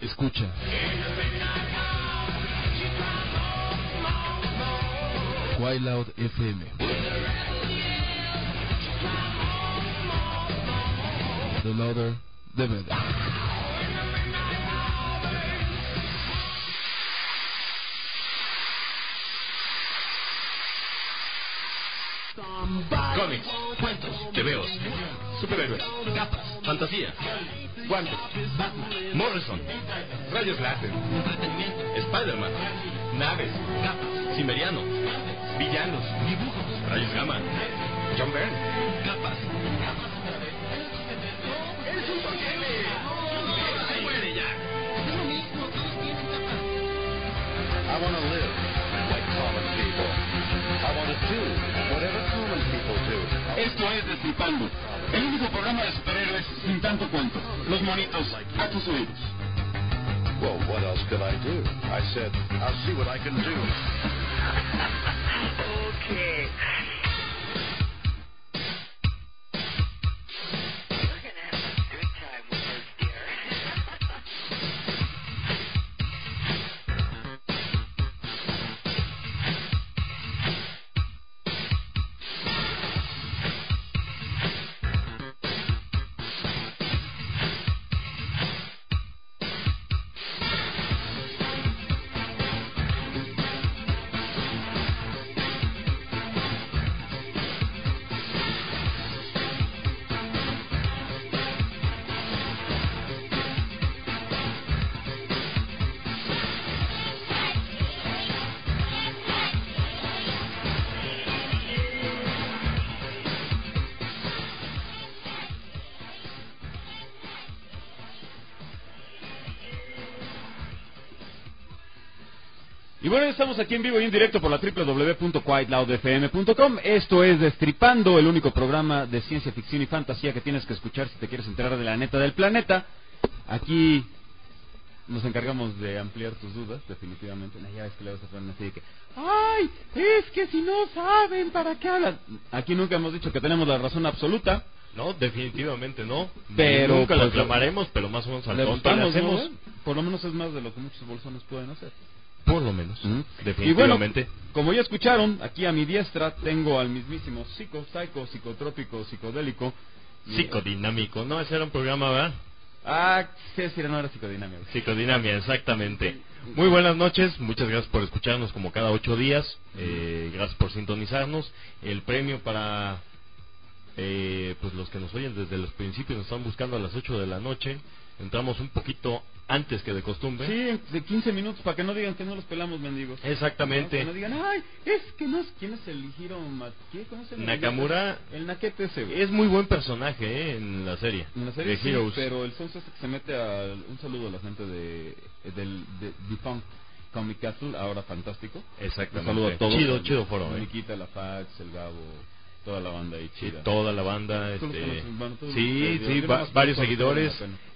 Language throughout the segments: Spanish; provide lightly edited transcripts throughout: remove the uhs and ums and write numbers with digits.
Escucha. Quiet Loud FM. The louder, the better. Cómics, cuentos, tebeos, superhéroes, capas, fantasía, guantes, Batman, Morrison, rayos láser, Spider-Man, naves, capas, Cimmeriano, villanos, dibujos, rayos gamma, John Byrne, capas. ¡Es un porquete! ¡Se muere ya! Es lo mismo, todos tienen capas. I want to live like common people. I want to do whatever common people do. Esto es Destripando, el único programa de superhéroes sin tanto cuento. Los monitos a tus oídos. Well, what else could I do? I said, I'll see what I can do. Okay. We're gonna have a good time with this, dear. Y bueno, estamos aquí en vivo y en directo por la www.quietloudfm.com. Esto es Destripando, el único programa de ciencia ficción y fantasía que tienes que escuchar si te quieres enterar de la neta del planeta. Aquí nos encargamos de ampliar tus dudas, definitivamente. Ya ves que le vas a poner así de que, ¡ay! Es que si no saben, ¿para qué hablan? Aquí nunca hemos dicho que tenemos la razón absoluta. No, definitivamente no. Pero nunca la pues, aclamaremos, pero más o menos al le contrario buscamos, hacemos. ¿no? Por lo menos es más de lo que muchos bolsones pueden hacer. Por lo menos, Y definitivamente. bueno, como ya escucharon, aquí a mi diestra tengo al mismísimo psicotrópico, psicodélico. Psicodinámico, no, ese era un programa, ¿verdad? Ah, sí, no era psicodinamia. Psicodinamia, exactamente. Muy buenas noches, muchas gracias por escucharnos como cada 8 días. Gracias por sintonizarnos. El premio para pues los que nos oyen desde los principios, nos están buscando a las 8 de la noche. Entramos un poquito antes que de costumbre. Sí, de 15 minutos, para que no digan que no los pelamos, mendigos. Exactamente. ¿No? Que no digan, ay, es que no, ¿quién es el Hiro ¿qué? ¿Cómo se llama? Nakamura. El naquete ese, güey. Es muy buen personaje, en la serie. En la serie de sí, Heroes. pero el sonso este que se mete a... Un saludo a la gente de Defunct Comic Castle, ahora fantástico. Exactamente. Un saludo a todos. Chido foro, Nikita, la Fax, el Gabo, toda la banda ahí chida. Sí, toda la banda, varios todos seguidores,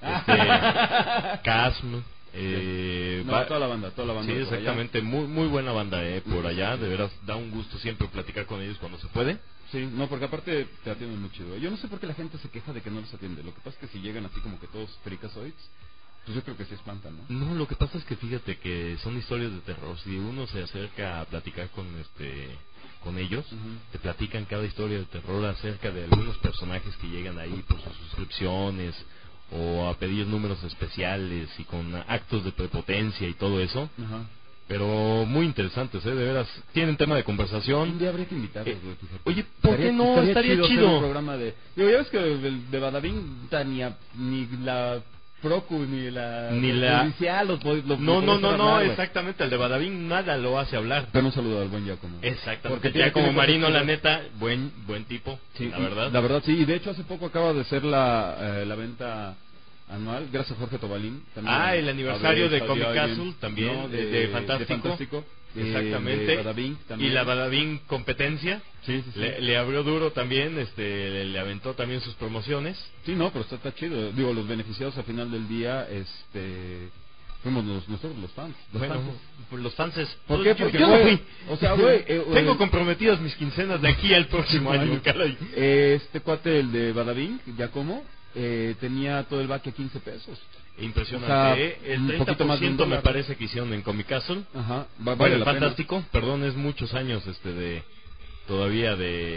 Casm, toda la banda. Sí, exactamente, muy buena banda, por allá, de veras, da un gusto siempre platicar con ellos cuando se puede. Sí, no, porque aparte te atienden muy chido. Yo no sé por qué la gente se queja de que no los atiende. Lo que pasa es que si llegan así como que todos fricazoids, pues yo creo que se espantan, ¿no? No, lo que pasa es que fíjate que son historias de terror. Si uno se acerca a platicar con ellos, te platican cada historia de terror acerca de algunos personajes que llegan ahí por sus suscripciones o a pedir números especiales y con actos de prepotencia y todo eso. Ajá. Pero muy interesantes, de veras. Tienen tema de conversación. Un día habría que invitarlos, güey. Oye, ¿por qué no? Estaría chido. Un programa de... Digo, ya ves que el de Badabing ni la Procu ni la judicial no, exactamente. El de Badabing nada lo hace hablar. Pero un saludo al buen Giacomo. Exactamente. Porque ya como Marino, la neta, buen tipo, sí, la verdad. La verdad, sí. Y de hecho hace poco acaba de ser la venta anual, gracias a Jorge Tobalín. El aniversario de Comic Castle también, no, de Fantástico. Exactamente. De Badabing, también. Y la Badabing competencia. Sí. Le abrió duro también, le aventó también sus promociones. Sí, no, pero está chido. Digo, los beneficiados al final del día, fuimos nosotros los fans. Los fans es... ¿Por qué? Porque yo no fui. O sea, güey... tengo comprometidas mis quincenas de aquí al próximo año, caray. Este cuate, el de Badabing, Giacomo, tenía todo el baque a 15 pesos. Impresionante, O sea, el un poquito más de un 30% me dólar. parece que hicieron en Comic Castle. Ajá, Bueno, vale el la pena. Fantástico, perdón, es muchos años todavía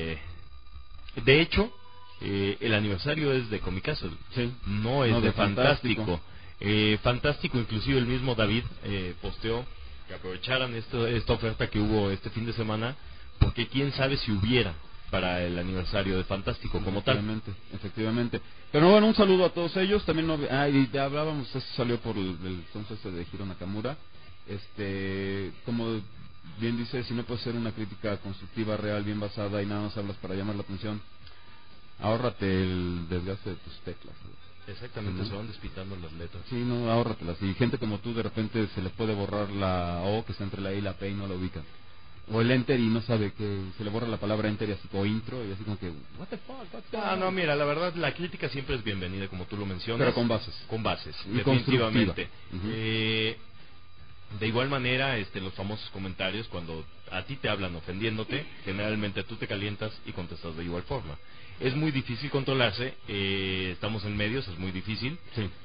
de hecho, el aniversario es de Comic Castle, Sí. no es No, de de Fantástico. Fantástico. Fantástico, inclusive el mismo David posteó que aprovecharan esta oferta que hubo este fin de semana, porque quién sabe si hubiera para el aniversario de Fantástico como tal. Efectivamente. Pero bueno, un saludo a todos ellos. También y ya hablábamos, esto salió por el entonces de Hiro Nakamura. Como bien dice, si no puede ser una crítica constructiva, real, bien basada y nada más hablas para llamar la atención, ahórrate el desgaste de tus teclas. Exactamente, se van despitando las letras. Sí, no, ahórratelas. Y gente como tú, de repente se le puede borrar la O que está entre la E y la P y no la ubican. O el enter y no sabe que se le borra la palabra enter y así como intro y así como que what the fuck, what's going on? No, mira, la verdad, la crítica siempre es bienvenida, como tú lo mencionas. Pero con bases. Con bases, Y definitivamente. constructiva. De igual manera, los famosos comentarios, cuando a ti te hablan ofendiéndote, generalmente tú te calientas y contestas de igual forma. Es muy difícil controlarse, estamos en medios, es muy difícil.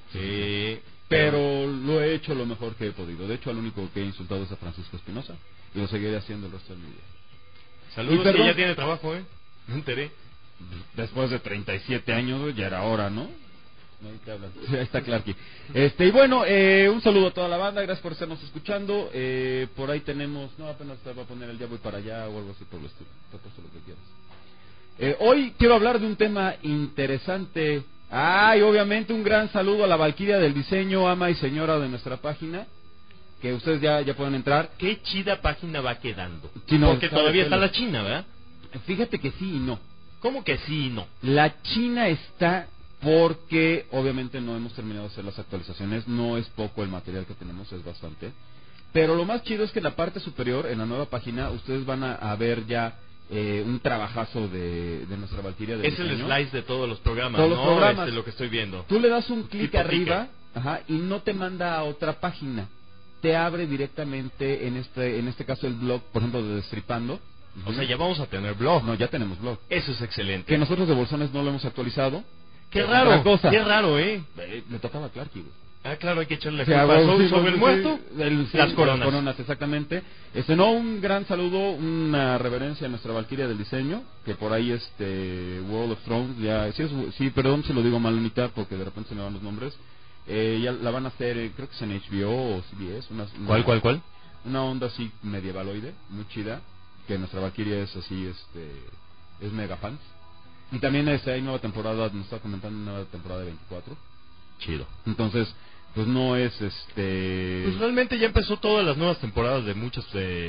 Sí. Pero lo he hecho lo mejor que he podido. De hecho, al único que he insultado es a Francisco Espinosa. Y lo seguiré haciendo el resto de mi vida. Saludos, Y perdón, que ya tiene trabajo, me enteré. Después de 37 años, ya era hora, ¿no? Ahí te hablan. Ahí está Clarky. Y bueno, un saludo a toda la banda. Gracias por estarnos escuchando. Por ahí tenemos... No, apenas te va a poner el ya voy para allá o algo así por el estilo. Te puesto lo que quieras. Hoy quiero hablar de un tema interesante. Y obviamente un gran saludo a la Valquiria del diseño, ama y señora de nuestra página, que ustedes ya pueden entrar. Qué chida página va quedando. Sí, no, porque sabe todavía está pelo. la China, ¿verdad? Fíjate que sí y no. ¿Cómo que sí y no? La China está porque obviamente no hemos terminado de hacer las actualizaciones. No es poco el material que tenemos, es bastante. Pero lo más chido es que en la parte superior, en la nueva página, ustedes van a ver ya un trabajazo de nuestra Valquiria del Es el diseño. slice de todos los programas, Todos los ¿no? programas. Lo que estoy viendo. Tú le das un clic Tipo arriba, y no te manda a otra página. Te abre directamente en este caso el blog, por ejemplo, de Destripando. O sea, ya vamos a tener blog. No, ya tenemos blog. Eso es excelente. Que nosotros de Bolsones no lo hemos actualizado. Qué Otra raro, cosa. qué raro, Le tocaba a Clarky, güey. Claro, hay que echarle la O sea, culpa sí, sobre el sí, muerto. las coronas. coronas, exactamente. No, un gran saludo, una reverencia a nuestra Valquiria del diseño, que por ahí World of Thrones, ya, sí, perdón si lo digo mal, mitad, porque de repente se me van los nombres. Ya la van a hacer, creo que es en HBO o CBS. ¿Cuál? Una onda así medievaloide, muy chida, que nuestra Valquiria es así, es mega fans. Y también hay nueva temporada, nos está comentando una nueva temporada de 24. Chido. Entonces, pues no es Pues realmente ya empezó todas las nuevas temporadas de muchas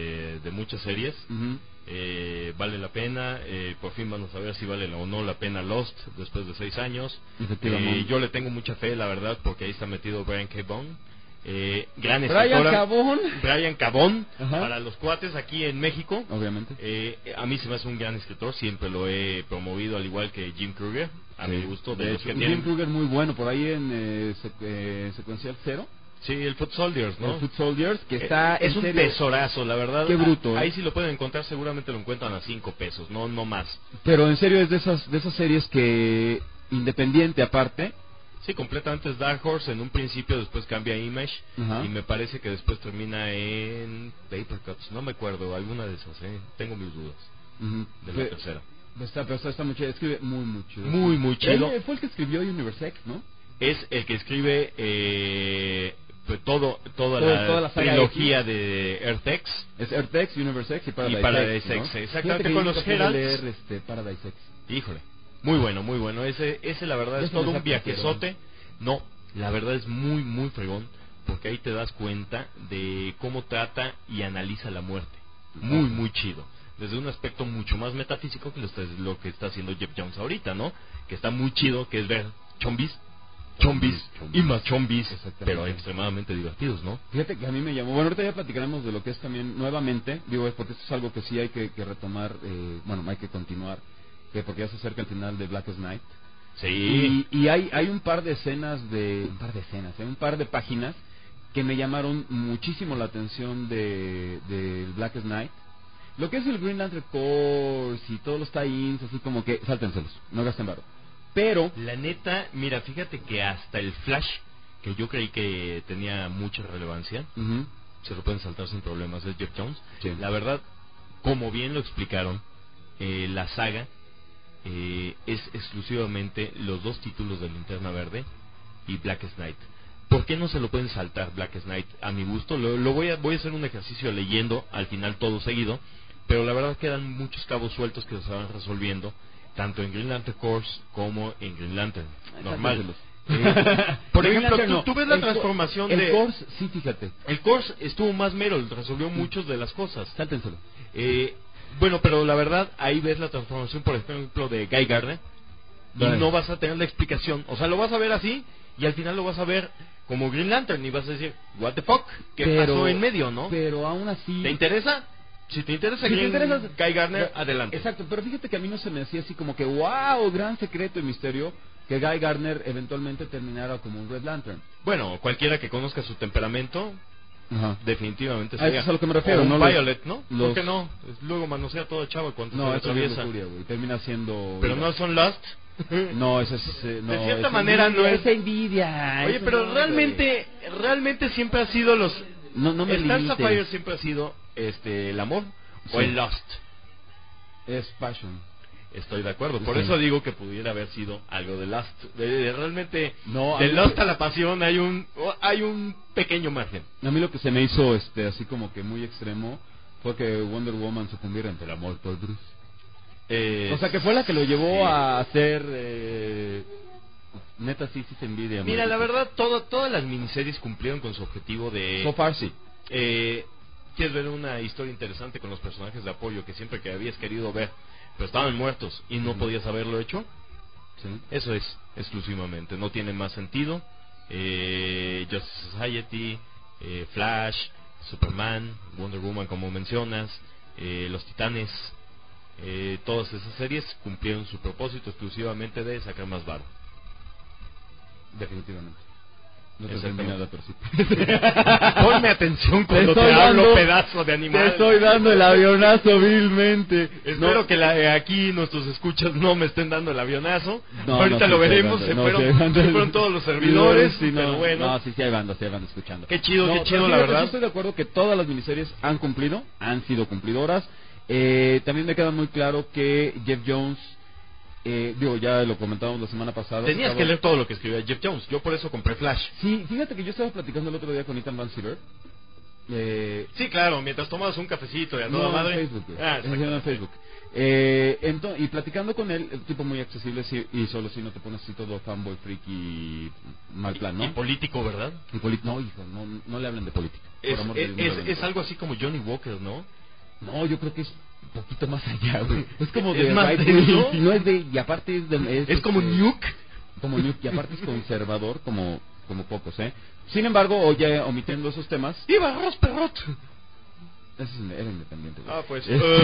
series. Ujú. Vale la pena, por fin vamos a ver si vale o no la pena Lost después de 6 años. Efectivamente. Yo le tengo mucha fe, la verdad, porque ahí está metido Brian K. Vaughan. Gran escritora. Brian Cabón, Ajá. para los cuates aquí en México. Obviamente. A mí se me hace un gran escritor, siempre lo he promovido, al igual que Jim Kruger, a mi gusto. De los hecho, que Jim tienen... Kruger muy bueno, por ahí en Secuencial Cero. Sí, el Foot Soldiers, ¿no? El Foot Soldiers, que está es en un serio, tesorazo, la verdad. Qué bruto, Ahí sí lo pueden encontrar, seguramente lo encuentran a 5 pesos, no más. Pero en serio es de esas series que, independiente aparte. Sí, completamente es Dark Horse en un principio, después cambia a Image. Ajá. Y me parece que después termina en Paper Cuts, no me acuerdo, alguna de esas, tengo mis dudas. Ujú. De la tercera. Está muy chido, escribe muy chido. Muy chido. Él fue el que escribió Universex, ¿no? Es el que escribe pues toda la saga trilogía X. de Earth-X. Es Earth-X, Universex y Paradise, Paradise X, X, ¿no? exactamente, Fíjate con que los yo nunca pude Heralds. leer Paradise X. Híjole, muy bueno. Ese la verdad Ya es se me todo un saca, viajezote. No, la verdad es muy fregón, porque ahí te das cuenta de cómo trata y analiza la muerte. Muy chido. Desde un aspecto mucho más metafísico que lo que está haciendo Jeff Jones ahorita, ¿no? Que está muy chido, que es ver chombis y más chombis, pero extremadamente divertidos, ¿no? Fíjate que a mí me llamó, bueno, ahorita ya platicaremos de lo que es también nuevamente, digo, porque esto es algo que sí hay que retomar, hay que continuar, porque ya se acerca el final de Blackest Night. Sí. Y hay un par de escenas, un par de páginas que me llamaron muchísimo la atención de Blackest Night. Lo que es el Green Lantern Corps y todos los tie-ins, así como que, sáltenselos, no gasten varo. pero La neta, mira, fíjate que hasta el Flash, que yo creí que tenía mucha relevancia, ujú, se lo pueden saltar sin problemas, es Jeff Jones. Sí. La verdad, como bien lo explicaron, la saga es exclusivamente los 2 títulos de Linterna Verde y Blackest Night. ¿Por qué no se lo pueden saltar Blackest Night? A mi gusto, voy a hacer un ejercicio leyendo al final todo seguido, pero la verdad quedan muchos cabos sueltos que se van resolviendo, tanto en Green Lantern Corps como en Green Lantern normal. Por Green ejemplo, Lantern no. tú ves la El transformación el de... Corps, sí, fíjate. El Corps estuvo más mero, resolvió muchas de las cosas. Sáltenselo. Bueno, pero la verdad, ahí ves la transformación, por ejemplo, de Guy Gardner, y Vale. no vas a tener la explicación. O sea, lo vas a ver así, y al final lo vas a ver como Green Lantern, y vas a decir, what the fuck, ¿qué pasó en medio, no? Pero aún así... ¿Te interesa? Si te interesa Si te Green interesa- Guy Gardner, adelante. Exacto, pero fíjate que a mí no se me hacía así como que, wow, gran secreto y misterio, que Guy Gardner eventualmente terminara como un Red Lantern. Bueno, cualquiera que conozca su temperamento, Ajá. definitivamente A eso sería. es a lo que me refiero, O un ¿no? Violet, ¿no? ¿Por los- qué no? Luego manosea todo chavo cuando No, se eso sí es atraviesa. lujuria, güey. Termina siendo... Pero no son Lost. No, eso es... no, De cierta es manera envidia, no es... envidia. Oye, eso pero no, realmente siempre ha sido los... güey. No me Star limites. Sapphire siempre ha sido el amor o Sí. el Lost. Es passion. Estoy de acuerdo. Por Sí. eso digo que pudiera haber sido algo de Lost. Realmente, No, a de mí- Lost a la pasión hay un pequeño margen. A mí lo que se me hizo así como que muy extremo fue que Wonder Woman se fundiera entre el amor por Bruce. O sea, que fue la que lo llevó sí. a hacer... neta, sí se envidia. Mira, man. la verdad, todas las miniseries cumplieron con su objetivo de... So far, sí. ¿Quieres ver una historia interesante con los personajes de apoyo que siempre que habías querido ver, pero estaban muertos y no podías haberlo hecho? Sí. Eso es, exclusivamente. No tiene más sentido. Justice Society, Flash, Superman, Wonder Woman, como mencionas, Los Titanes, todas esas series cumplieron su propósito exclusivamente de sacar más varo. Definitivamente. No te Exactamente. entendí nada, pero sí. Ponme atención cuando te, estoy hablo, dando- pedazo de animal. Te estoy dando el avionazo vilmente. Espero que aquí nuestros escuchas no me estén dando el avionazo. No, Ahorita no, lo sí, veremos. sí, Se no, fueron, sí, hay bandas. se fueron todos los servidores. Sí, no, pero bueno. No, sí hay bandas escuchando. Qué chido, No, qué chido, pero la fíjate, verdad. sí estoy de acuerdo que todas las miniseries han cumplido, han sido cumplidoras. También me queda muy claro que Jeff Jones, ya lo comentábamos la semana pasada. Tenías estaba- que leer todo lo que escribía Jeff Jones. Yo por eso compré Flash. Sí, fíjate que yo estaba platicando el otro día con Ethan Van Sciver. Sí, claro, mientras tomabas un cafecito y a toda No, madre. en Facebook, güey. Ah, En Facebook. Y platicando con él, el tipo muy accesible, sí, y solo si no te pones así todo fanboy, freak y mal plan, ¿no? Y político, ¿verdad? No, hijo, no le hablen de política. Por Es, amor de Dios, no le hablen de es algo así como Johnny Walker, ¿no? política. No, yo creo que es un poquito más allá, güey. Es como ¿Es de más right denso? wing, y no es de, y aparte Es como Nuke. como Nuke, y aparte es conservador como pocos, ¿eh? Sin embargo, oye, omitiendo esos temas, ¡Viva Ross Perot! ese era independiente, güey. Ah, pues.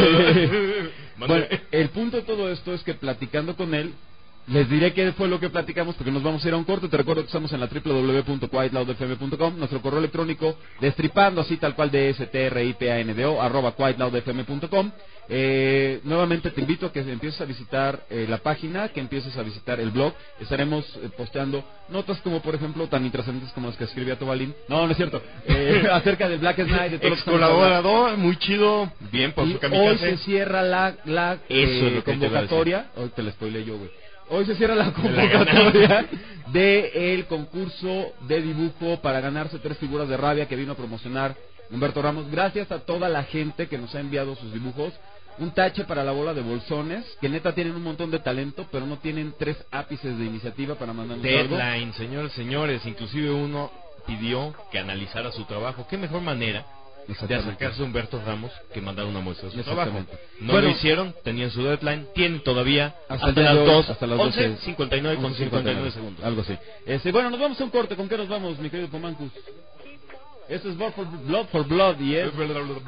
Bueno, el punto de todo esto es que platicando con él, les diré qué fue lo que platicamos porque nos vamos a ir a un corte. Te recuerdo que estamos en la www.quietloudfm.com, nuestro correo electrónico destripando así tal cual DSTRIPANDO @quietloudfm.com. Nuevamente te invito a que empieces a visitar la página, que empieces a visitar el blog. Estaremos posteando notas como por ejemplo tan intrascendentes como las que escribía Tobalín. No es cierto. Acerca del Blackest Night, de todo lo que Ex estamos hablando. colaborador, muy chido. Bien por Y su hoy kamikaze. se cierra la Eso es lo que te iba a convocatoria. Hoy te la spoilé yo, güey. Hoy se cierra la convocatoria del concurso de dibujo para ganarse 3 figuras de Rabia que vino a promocionar Humberto Ramos. Gracias a toda la gente que nos ha enviado sus dibujos. Un tache para la bola de bolsones, que neta tienen un montón de talento, pero no tienen 3 ápices de iniciativa para mandarnos algo. Deadline, señores. Inclusive uno pidió que analizara su trabajo. ¿Qué mejor manera de Exactamente. acercarse a Humberto Ramos que mandar una muestra de su trabajo? Exactamente. No Bueno, lo hicieron, tenían su deadline, tienen todavía hasta hasta el día de las hoy, 2, hasta las 11, 12, 59 con 59 segundos. Algo así. Bueno, nos vamos a un corte. ¿Con qué nos vamos, mi querido Pomancus? Esto es Blood for Blood y es...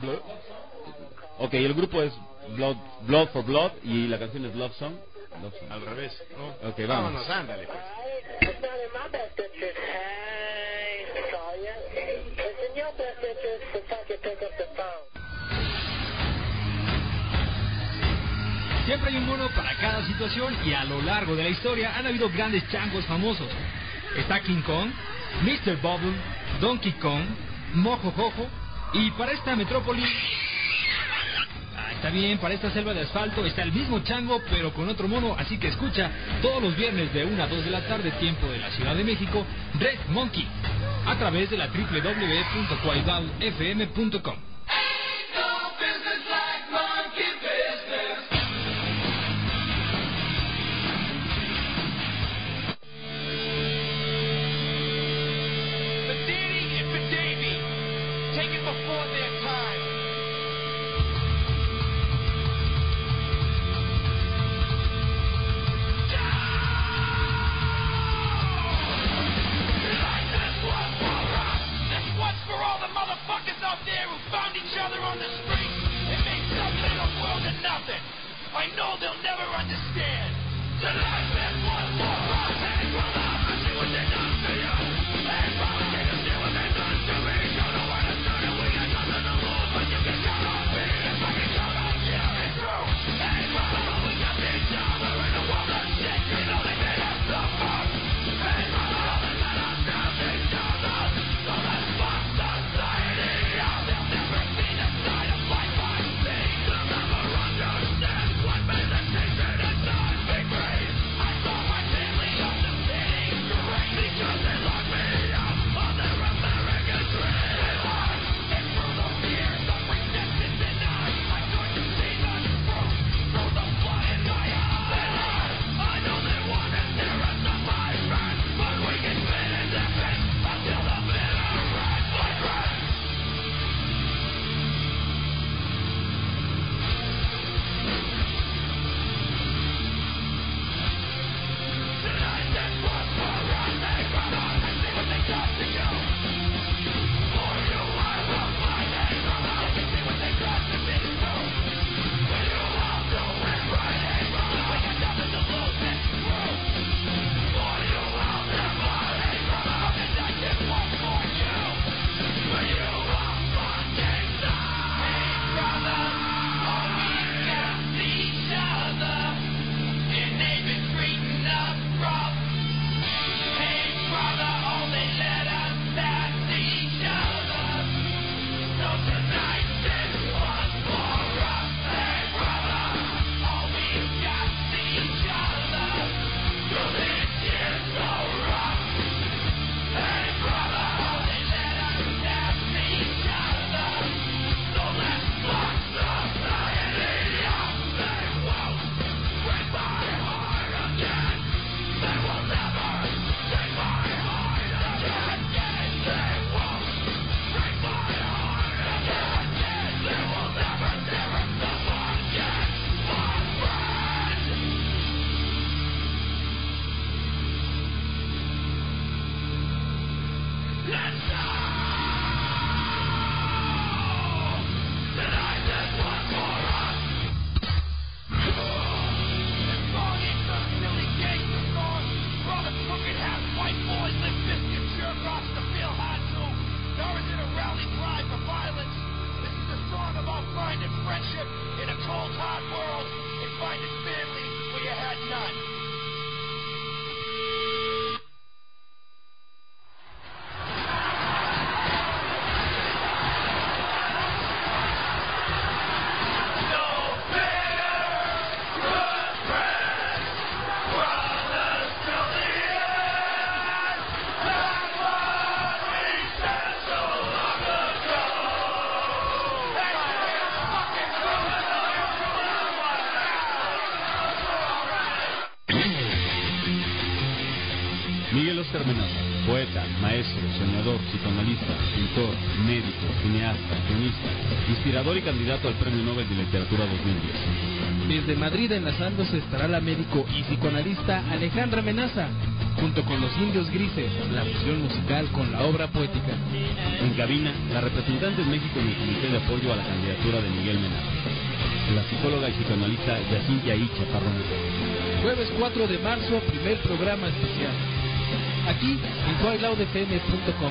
Ok, el grupo es Blood for Blood y la canción es Love Song. Al revés, ¿no? Ok, vamos. Vámonos, ándale, pues. It's not in my best interest. Hey, Talia. It's in your best interest to fucking pick up the phone. Siempre hay un mono para cada situación y a lo largo de la historia han habido grandes changos famosos. Está King Kong, Mr. Bubble, Donkey Kong, Mojo Jojo y para esta metrópoli... Está bien, para esta selva de asfalto está el mismo chango, pero con otro mono, así que escucha todos los viernes de 1 a 2 de la tarde, tiempo de la Ciudad de México, Red Monkey, a través de la www.quaidalfm.com. Miguel Oscar Menaza, poeta, maestro, soñador, psicoanalista, pintor, médico, cineasta, guionista, inspirador y candidato al Premio Nobel de Literatura 2010. Desde Madrid enlazándose estará la médico y psicoanalista Alejandra Menaza, junto con los Indios Grises, la fusión musical con la obra poética. En cabina, la representante en México del Comité de Apoyo a la candidatura de Miguel Menaza, la psicóloga y psicoanalista Yacintia I. Chaparro. Jueves 4 de marzo, primer programa especial. Aquí en quaidalfm.com.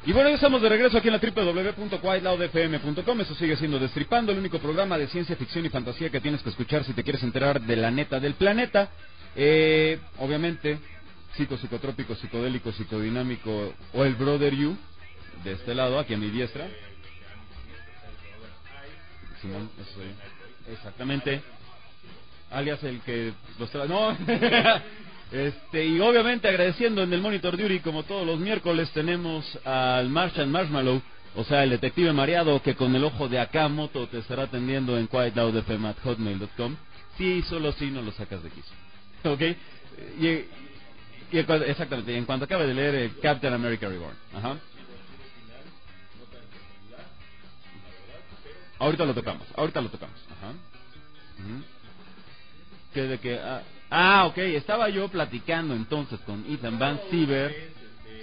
Y bueno, ya estamos de regreso aquí en la www.quietloudfm.com. Eso sigue siendo Destripando, el único programa de ciencia ficción y fantasía que tienes que escuchar si te quieres enterar de la neta del planeta. Obviamente, psicotrópico, psicodélico, psicodinámico o el Brother You, de este lado, aquí a mi diestra. Simón, eso soy yo. Exactamente. Alias el que los trae. No. Y obviamente agradeciendo en el Monitor Duty, como todos los miércoles, tenemos al Martian Marshmallow, o sea, el detective mareado que con el ojo de Akamoto te estará atendiendo en quietloudfm@hotmail.com. Sí, solo si no lo sacas de quicio. ¿Ok? Exactamente, en cuanto acabe de leer Captain America Reborn. Ajá. Ahorita lo tocamos. Ajá. ¿Qué de qué? Ok, estaba yo platicando entonces con Ethan Van Siever.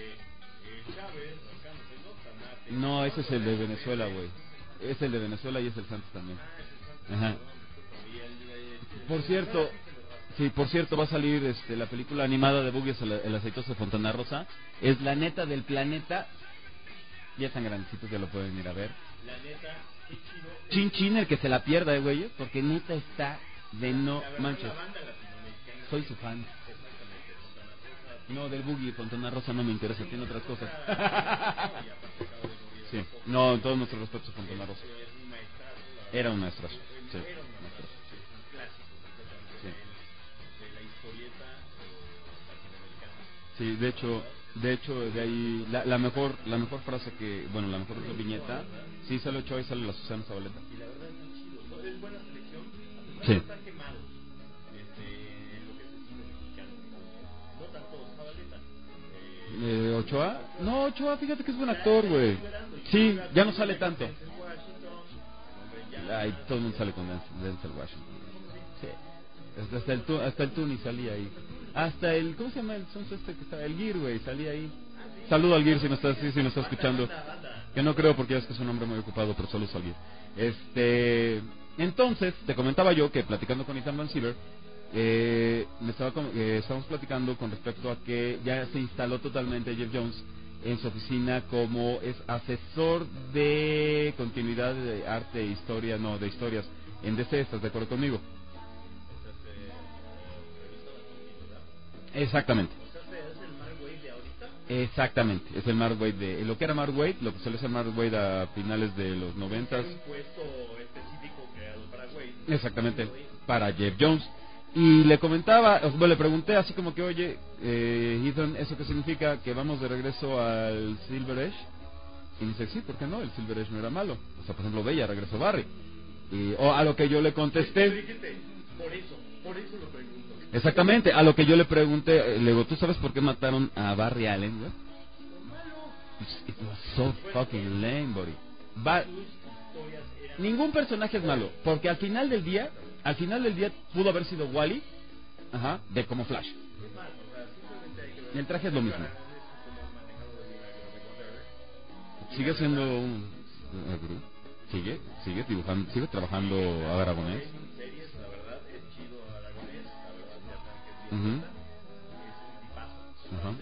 No, ese es el de Venezuela, güey. Es el de Venezuela y es el Santos también. Ajá. Por cierto, va a salir la película animada de Buggy, el aceitoso de Fontana Rosa. Es la neta del planeta. Ya están grandecitos, ya lo pueden ir a ver. La neta, Chin, el que se la pierda, güey, porque neta está de no manches. Soy su fan. No, del Buggy, Fontana Rosa no me interesa, tiene otras cosas. Sí, no, en todos nuestros respetos a Fontana Rosa. Era un maestrazo. Sí, sí, de hecho, de ahí la mejor frase que, bueno, la mejor viñeta, sí sale Ochoa y sale la Susana Zabaleta. Y la verdad es muy chido, es buena selección. Sí. Está quemado. No tanto Zabaleta. ¿Ochoa? No, Ochoa, fíjate que es buen actor, güey. Sí, ya no sale tanto. Ay, todo el mundo sale con Denzel Washington. Sí. Hasta el Tuni salía ahí. Hasta el, ¿cómo se llama el sonso que está? El Gear, güey, salía ahí. Saludo al Gear si nos está escuchando. Que no creo porque ya es que es un hombre muy ocupado, pero saludos al Gear. Entonces, te comentaba yo que platicando con Ethan Van Siever, estábamos platicando con respecto a que ya se instaló totalmente Jeff Jones en su oficina como es asesor de continuidad de arte e historia, no, de historias en DC. ¿Estás de acuerdo conmigo? Exactamente. Exactamente, es el Mark Waid de lo que era Mark Waid, lo que se le hace Mark Waid a finales de los 90s. Un puesto específico creado para Waid. Exactamente, para Jeff Jones. Y le comentaba, bueno, le pregunté así como que, oye, Ethan, ¿eso qué significa? ¿Que vamos de regreso al Silver Age? Y dice, sí, ¿por qué no? El Silver Age no era malo. O sea, por ejemplo, Bella regresó Barry. O a lo que yo le contesté. Por eso lo pregunto. Exactamente, a lo que yo le pregunté, le digo, ¿tú sabes por qué mataron a Barry Allen, güey? It was so fucking lame, buddy. Ningún personaje es malo, porque al final del día pudo haber sido Wally, ajá, de como Flash. Y el traje es lo mismo. Sigue siendo un sigue dibujando, sigue trabajando a Aragonés. Uh-huh. Ajá.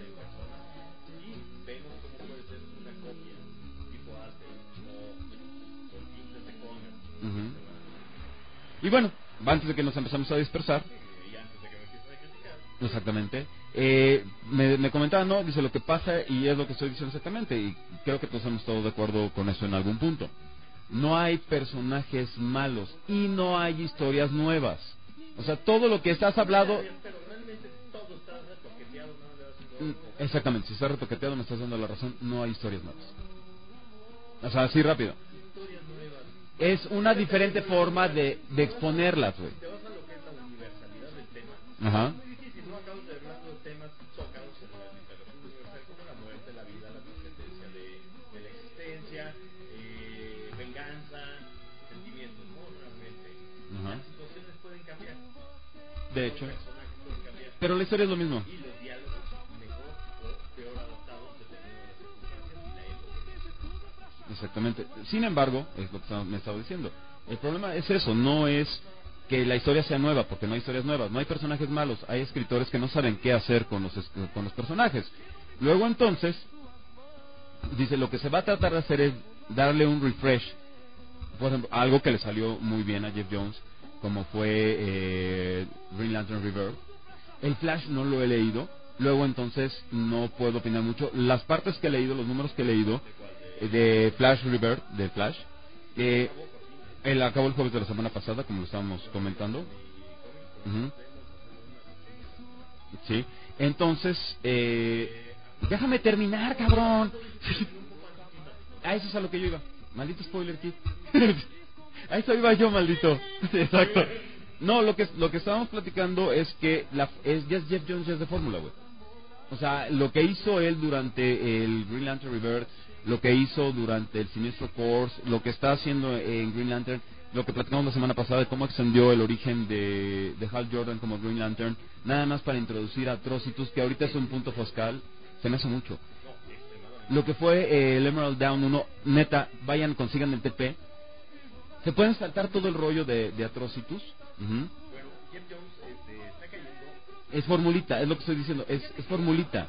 Uh-huh. Y bueno, antes de que nos empezamos a dispersar, exactamente, me comentaba, no, dice lo que pasa y es lo que estoy diciendo exactamente, y creo que todos hemos estado de acuerdo con eso en algún punto. No hay personajes malos y no hay historias nuevas. O sea, todo lo que estás hablado. Exactamente, si está retoqueteado me estás dando la razón, no hay historias nuevas. O sea, así rápido. Es una diferente forma de exponerlas, güey. Ajá. Ajá. De hecho. Pero la historia es lo mismo. Exactamente. Sin embargo, es lo que me estaba diciendo. El problema es eso, no es que la historia sea nueva, porque no hay historias nuevas, no hay personajes malos, hay escritores que no saben qué hacer con los personajes. Luego entonces, Dice, lo que se va a tratar de hacer es darle un refresh, por ejemplo, algo que le salió muy bien a Jeff Jones, como fue Green Lantern Rebirth. El Flash no lo he leído, luego entonces no puedo opinar mucho. Las partes que he leído, los números que he leído de Flash Rebirth, de Flash, él acabó el jueves de la semana pasada, como lo estábamos comentando. Uh-huh. Sí, entonces, déjame terminar, cabrón. A eso es a lo que yo iba. Maldito spoiler kid. A eso iba yo, maldito. Exacto. No, lo que estábamos platicando es que ya es Jeff Jones, ya es de fórmula, güey. O sea, lo que hizo él durante el Green Lantern Rebirth, lo que hizo durante el Sinestro Corps, lo que está haciendo en Green Lantern, lo que platicamos la semana pasada de cómo extendió el origen de Hal Jordan como Green Lantern, nada más para introducir a Atrocitus, que ahorita es un punto foscal, se me hace mucho. Lo que fue el Emerald Dawn 1, neta, vayan, consigan el TP. Se pueden saltar todo el rollo de Atrocitus. Uh-huh. Es formulita, es lo que estoy diciendo, es formulita.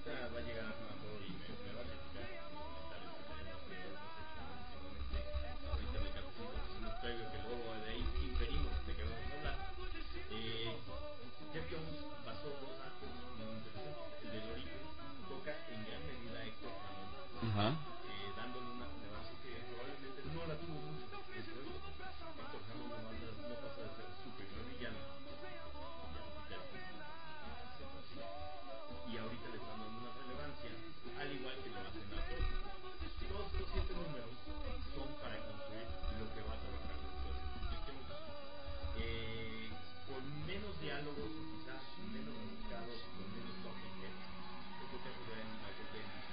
Ajá. Dándole una relevancia que probablemente no la tuvo mucho después. Héctor Hammond no pasa de ser su primer villano. Y ahorita le están dando una relevancia, al igual que lo hacen a todos. Todos estos 7 números son para construir lo que va a trabajar después. Con menos diálogos, o quizás menos buscados, con menos talking heads, es lo que hace ver en Michael Bendis.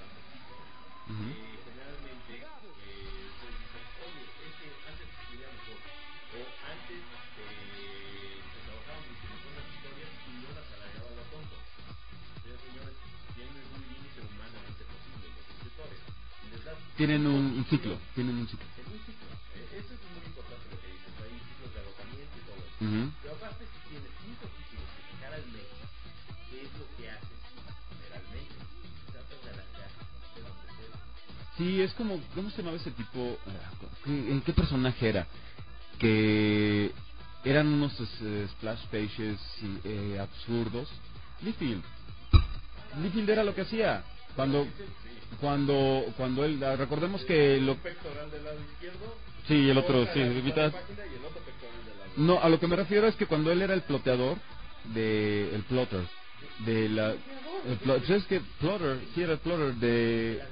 Generalmente se dicen, oye, es que antes escribía mejor, o antes se trabajaban mucho mejor las historias y no las alargaba lo tonto. Señores, tienen un límite humanamente posible los escritores. Tienen un ciclo, tienen un ciclo. En un ciclo, eso es muy importante lo que dices, hay ciclos de agotamiento y todo eso. Uh-huh. Pero aparte, si tienes 5 títulos que sacar al mes, ¿qué es lo que haces generalmente? Tratas de alargar de donde sea. Sí, es como, ¿cómo se llamaba ese tipo? ¿En qué personaje era? Que eran unos splash pages absurdos. Liefeld era lo que hacía. Cuando él, recordemos que lo... Pectoral del lado izquierdo. Sí, el otro, sí, mitad. No, a lo que me refiero es que cuando él era el ploteador el plotter de la... ¿Sabes qué? Plotter, sí era el plotter de...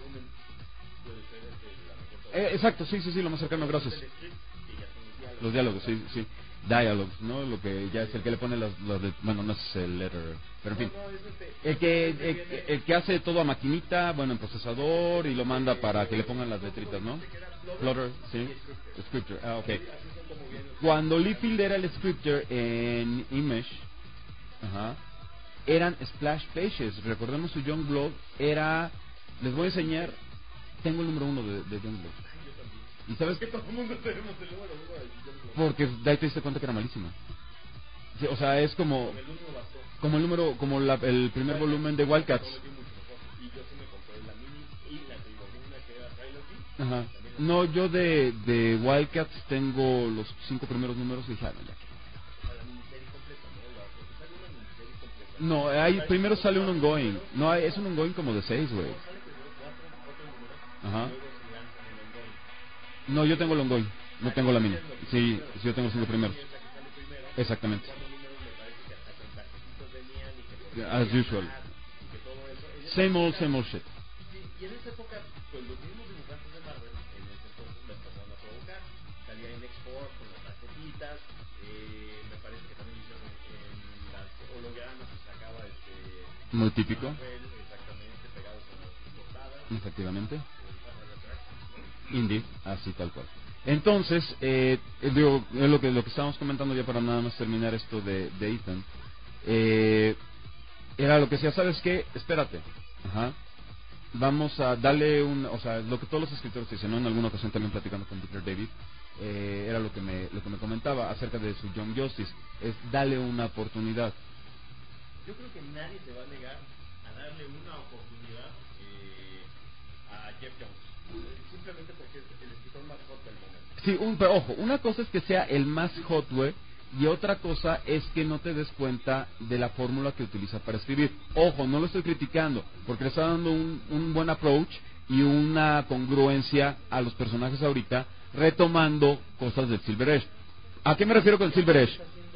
exacto, sí, lo más cercano, gracias. Los diálogos, sí. Dialogues, ¿no? Lo que ya es el que le pone bueno, no es el letter, pero en fin. El que hace todo a maquinita, bueno, en procesador, y lo manda para que le pongan las letritas, ¿no? Plotter, sí. Scripter, ok. Cuando Liefeld era el scripter en Image, ajá, eran splash pages. Recordemos su Youngblood era... Les voy a enseñar... Tengo el número 1 de Youngblood. ¿Y sabes qué? Todo el mundo tenemos el número 1 de Youngblood. Porque de ahí te diste cuenta que era malísima. Sí, o sea, es como el número, como el primer volumen de Wildcats. Y yo sí me compré la mini y la una que era Trilogy. Ajá. No, yo de Wildcats tengo los 5 primeros números y dije, no, ya. No, ahí primero sale un ongoing. No, es un ongoing como de 6, güey. Ajá. No, yo tengo el ongoing. No tengo la mini. Sí, yo tengo los 5 primeros. Exactamente. As usual. Same old shit. Y en esa época, pues los mismos dibujantes de Marvel, en ese entonces lo empezaron a provocar. Salía en X-Force con las tarjetitas, me parece que también hicieron en las hologramas que sacaba muy típico. Marvel, exactamente, pegados en las portadas. Efectivamente. Indie, así tal cual. Entonces, digo, lo que estábamos comentando ya para nada más terminar esto de Ethan. Era lo que decía, ¿sabes qué? Espérate. Ajá. Vamos a darle o sea, lo que todos los escritores dicen, ¿no? En alguna ocasión también platicando con Peter David, era lo que me comentaba acerca de su Young Justice, es darle una oportunidad. Yo creo que nadie se va a negar a darle una oportunidad a Jeff Jones. Simplemente porque es el escritor más hot del momento. Sí, pero ojo, una cosa es que sea el más hot, güey, y otra cosa es que no te des cuenta de la fórmula que utiliza para escribir. Ojo, no lo estoy criticando, porque le está dando un buen approach y una congruencia a los personajes ahorita, retomando cosas del Silver Age. ¿A qué me refiero con el Silver Age?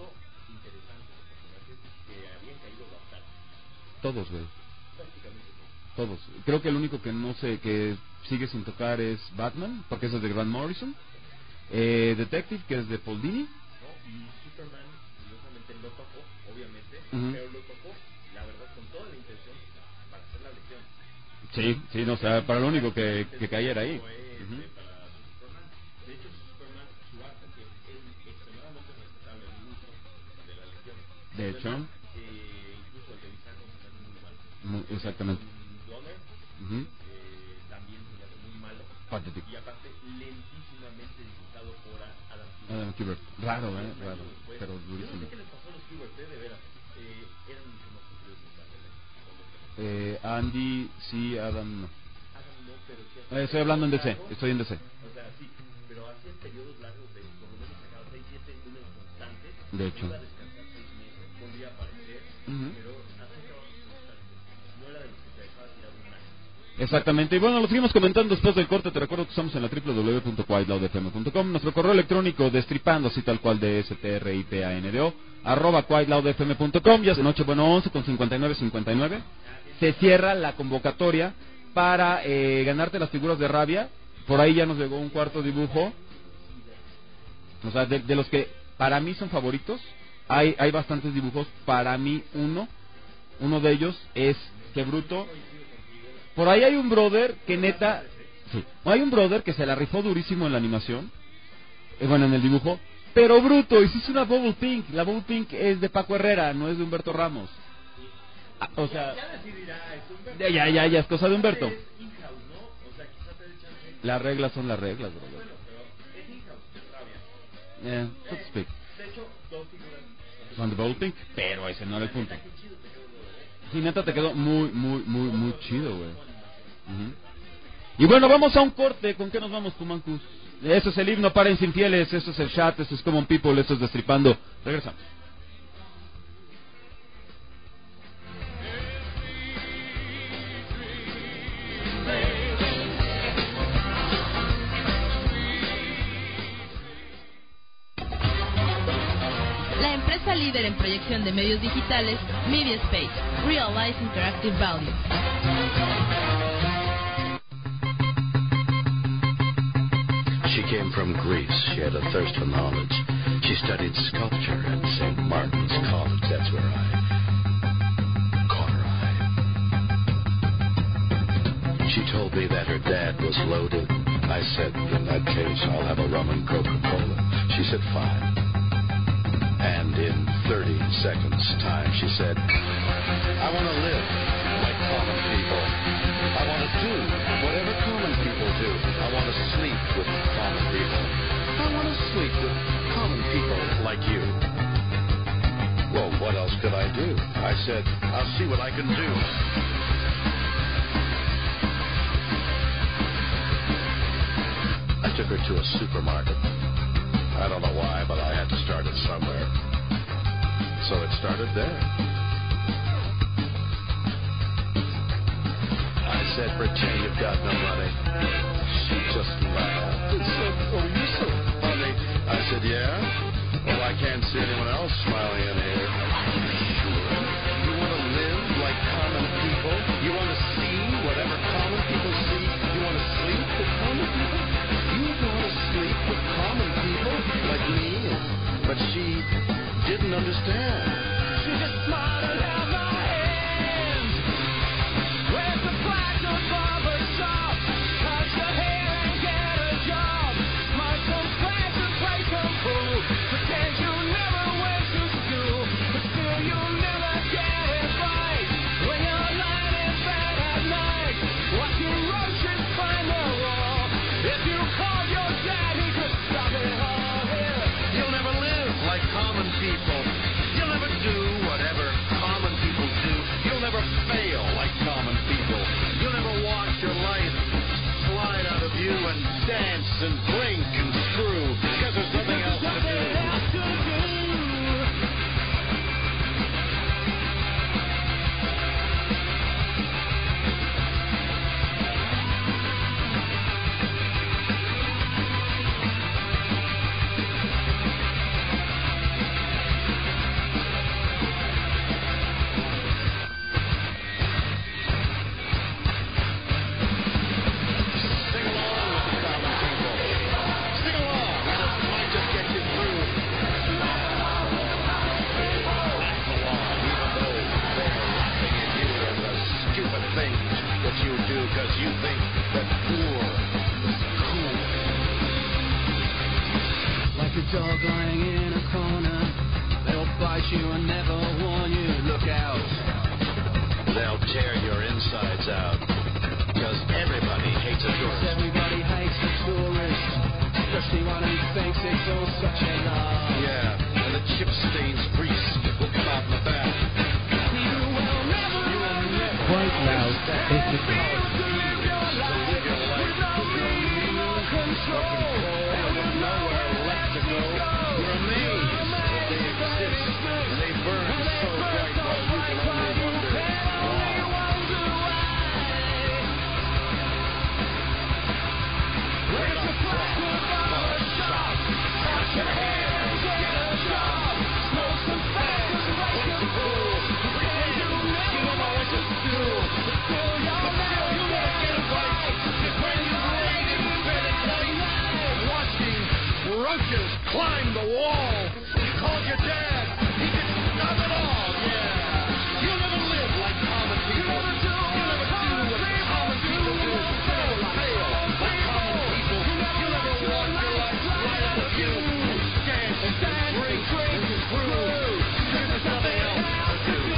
Todos, güey. Todos. Creo que el único que no sé, que sigue sin tocar es Batman, porque eso es de Grant Morrison. Detective, que es de Paul Dini. No, y Superman, curiosamente, lo tocó, obviamente, pero lo tocó, la verdad, con toda la intención para hacer la lección. Sí, no, o sea, para lo único que cayera ahí. Para Superman. De hecho, Superman, su arte, que es extremadamente respetable en el uso de la lección. De hecho. Incluso el de Bizarro se hace muy mal. Exactamente. Donner también se hace muy malo. Patético. Y aparte, lentísimamente dibujado por Adam Kubert. Raro, raro, pero durísimo. Yo no sé qué les pasó a los Kubert, de veras. Eran mucho más cumplidos de Andy, sí, Adam no. Adam no, pero sí. Estoy hablando en DC, estoy en DC. O sea, sí, pero hacía periodos largos de por lo menos sacaba 6-7 números constantes. De hecho. Iba a descansar 6 meses, volvía a aparecer, pero hacía trabajos constantes. No era de los que se dejaba tirar un año. Exactamente, y bueno, lo seguimos comentando después del corte. Te recuerdo que estamos en la www.quietloudfm.com. Nuestro correo electrónico destripando, así tal cual de STRIPANDO @quietloudfm.com. Ya es de noche, bueno, 11 con 59:59. Se cierra la convocatoria para ganarte las figuras de Rabia. Por ahí ya nos llegó un cuarto dibujo. O sea, de los que para mí son favoritos, hay bastantes dibujos. Para mí uno de ellos es Que Bruto. Por ahí hay un brother que neta, sí, hay un brother que se la rifó durísimo en la animación, bueno, en el dibujo, pero Bruto, hiciste una Bubble Pink. La Bubble Pink es de Paco Herrera, no es de Humberto Ramos. O sea, ya es cosa de Humberto. Las reglas son las reglas, brother. So to speak. Son de Bubble Pink, pero ese no era el punto. Sí, neta, te quedó muy chido, güey. Y bueno, vamos a un corte. ¿Con qué nos vamos, Pumancus? Eso es el himno para Infieles, eso es el chat, eso es Common People, eso es Destripando. Regresamos. La empresa líder en proyección de medios digitales, MediaSpace, Realize Interactive Value. She came from Greece. She had a thirst for knowledge. She studied sculpture at St. Martin's College. That's where I caught her eye. She told me that her dad was loaded. I said, in that case, I'll have a rum and Coca-Cola. She said, fine. And in 30 seconds' time, she said, I want to live like common people. I want to do whatever common people do. I want to sleep with common people. I want to sleep with common people like you. Well, what else could I do? I said, I'll see what I can do. I took her to a supermarket. I don't know why, but I had to start it somewhere. So it started there. I said, pretend you've got no money. She just laughed and said, oh, you're so funny. I said, yeah? Well, I can't see anyone else smiling in here. Sure. You want to live like common people? You want to see whatever common people see? You want to sleep with common people? You want to sleep with common people like me? But she didn't understand. She just smiled and held my hand. Where's the flag of barber shop? Touch the hair and get a job. Smart some flags and play some pool. Pretend you never went to school, but still you'll never get it right. When you're lying in bed at night, watching roaches climb the wall. If you called your dad, he could stop it all here. You'll never live like common people. You'll never think and screw, 'cause there's nothing else to do. Because you think that poor is cool. Like a dog lying in a corner, they'll bite you and never warn you. Look out. They'll tear your insides out. Because everybody hates a tourist. Everybody hates a tourist, especially one who thinks it's all such a lie. Yeah, and the chip stains grease will come out in the back. Quite Loud FM. Roaches climbed the wall. He called your dad. He did none at all. Yeah. You'll never live like common people. You'll never do what common people do. You'll never fail like common people. You'll never walk your life right up with you and stand and drink and screw. Because there's nothing else to do.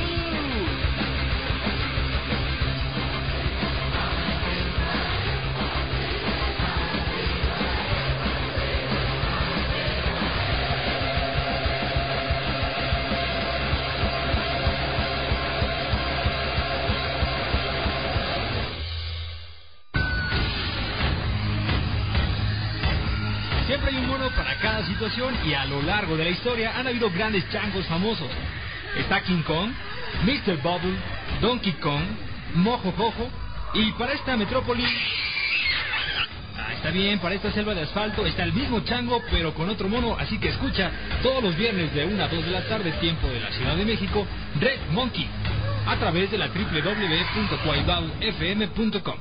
Siempre hay un mono para cada situación y a lo largo de la historia han habido grandes changos famosos. Está King Kong, Mr. Bubble, Donkey Kong, Mojo Jojo y para esta metrópoli... está bien, para esta selva de asfalto está el mismo chango pero con otro mono, así que escucha todos los viernes de 1 a 2 de la tarde, tiempo de la Ciudad de México, Red Monkey, a través de la www.quailbaufm.com.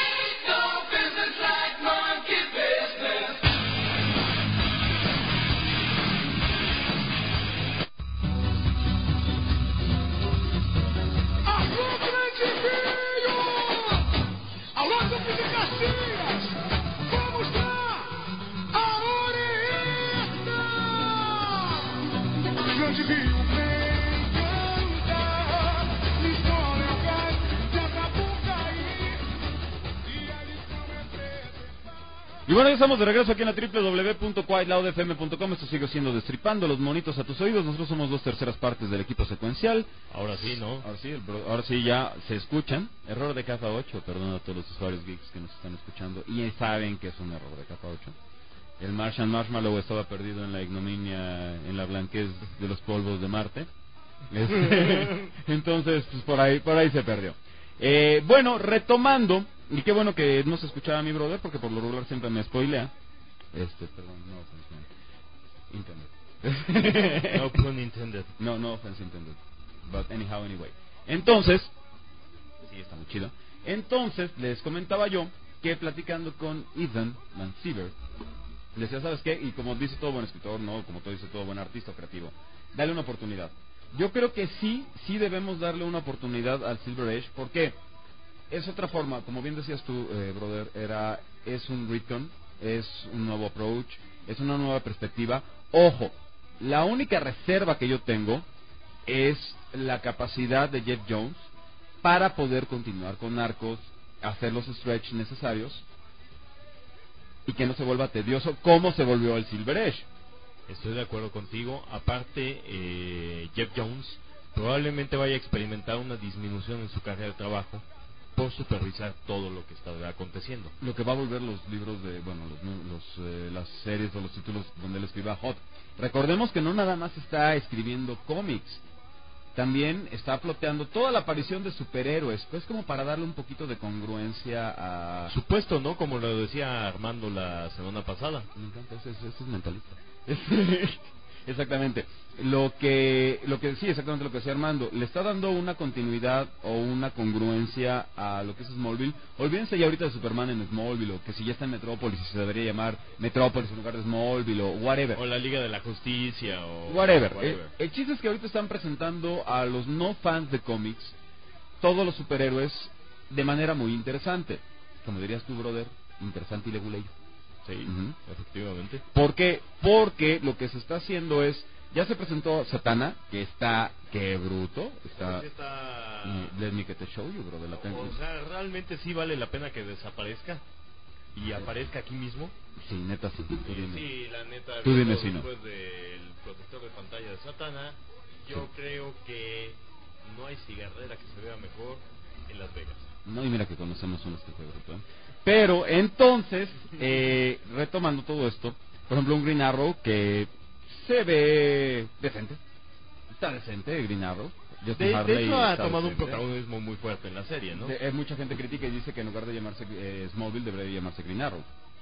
Y bueno, ya estamos de regreso aquí en la www.quailbaufm.com. Esto sigue siendo Destripando los monitos a tus oídos. Nosotros somos 2/3 partes del equipo secuencial. Ahora sí, ¿no? Ahora sí ya se escuchan. Error de capa 8, perdón a todos los usuarios geeks que nos están escuchando y saben que es un error de capa 8. El Martian Marshmallow estaba perdido en la ignominia, en la blanquez de los polvos de Marte. Entonces, pues por ahí se perdió. Bueno, retomando, y qué bueno que no se escuchaba a mi brother, porque por lo regular siempre me spoilea. Perdón, no offense intended. No pun intended. No offense intended. But anyhow, anyway. Entonces, sí, está muy chido. Entonces, les comentaba yo que platicando con Ethan Van Siever, le decía, ¿sabes qué? Y como dice todo buen escritor, no, como todo dice todo buen artista creativo, dale una oportunidad. Yo creo que sí debemos darle una oportunidad al Silver Age, porque es otra forma, como bien decías tú, brother, es un retcon, es un nuevo approach, es una nueva perspectiva. Ojo, la única reserva que yo tengo es la capacidad de Jeff Jones para poder continuar con Narcos, hacer los stretch necesarios y que no se vuelva tedioso como se volvió el Silver Age. Estoy de acuerdo contigo. Aparte, Jeff Jones probablemente vaya a experimentar una disminución en su carrera de trabajo por supervisar todo lo que está aconteciendo. Lo que va a volver los libros de, bueno, las series o los títulos donde él escriba Hot. Recordemos que no nada más está escribiendo cómics, también está ploteando toda la aparición de superhéroes, pues como para darle un poquito de congruencia a... Supuesto, ¿no? Como lo decía Armando la semana pasada. Me encanta, ese es mentalista. Exactamente. Lo que sí, exactamente lo que decía Armando, le está dando una continuidad o una congruencia a lo que es Smallville. Olvídense ya ahorita de Superman en Smallville, o que si ya está en Metrópolis, se debería llamar Metrópolis en lugar de Smallville, o whatever. O la Liga de la Justicia, o... Whatever. El chiste es que ahorita están presentando a los no fans de cómics todos los superhéroes de manera muy interesante. Como dirías tú, brother, interesante y leguleyo. Sí, efectivamente. ¿Por qué? Porque lo que se está haciendo es... Ya se presentó Satana, que está... ¡Qué bruto! Está... Let me get the show you, bro. O sea, ¿realmente sí vale la pena que desaparezca? ¿Y aparezca aquí mismo? Sí, neta sí. Sí, la neta... Tú dime si no. Después del protector de pantalla de Satana, yo creo que no hay cigarrera que se vea mejor en Las Vegas. No, y mira que conocemos unos que fue bruto, ¿eh? Pero, entonces, retomando todo esto, por ejemplo, un Green Arrow que se ve decente. Está decente, Green Arrow. De hecho, ha tomado un protagonismo muy fuerte en la serie, ¿no? Mucha gente critica y dice que en lugar de llamarse Smallville, debería llamarse Green Arrow.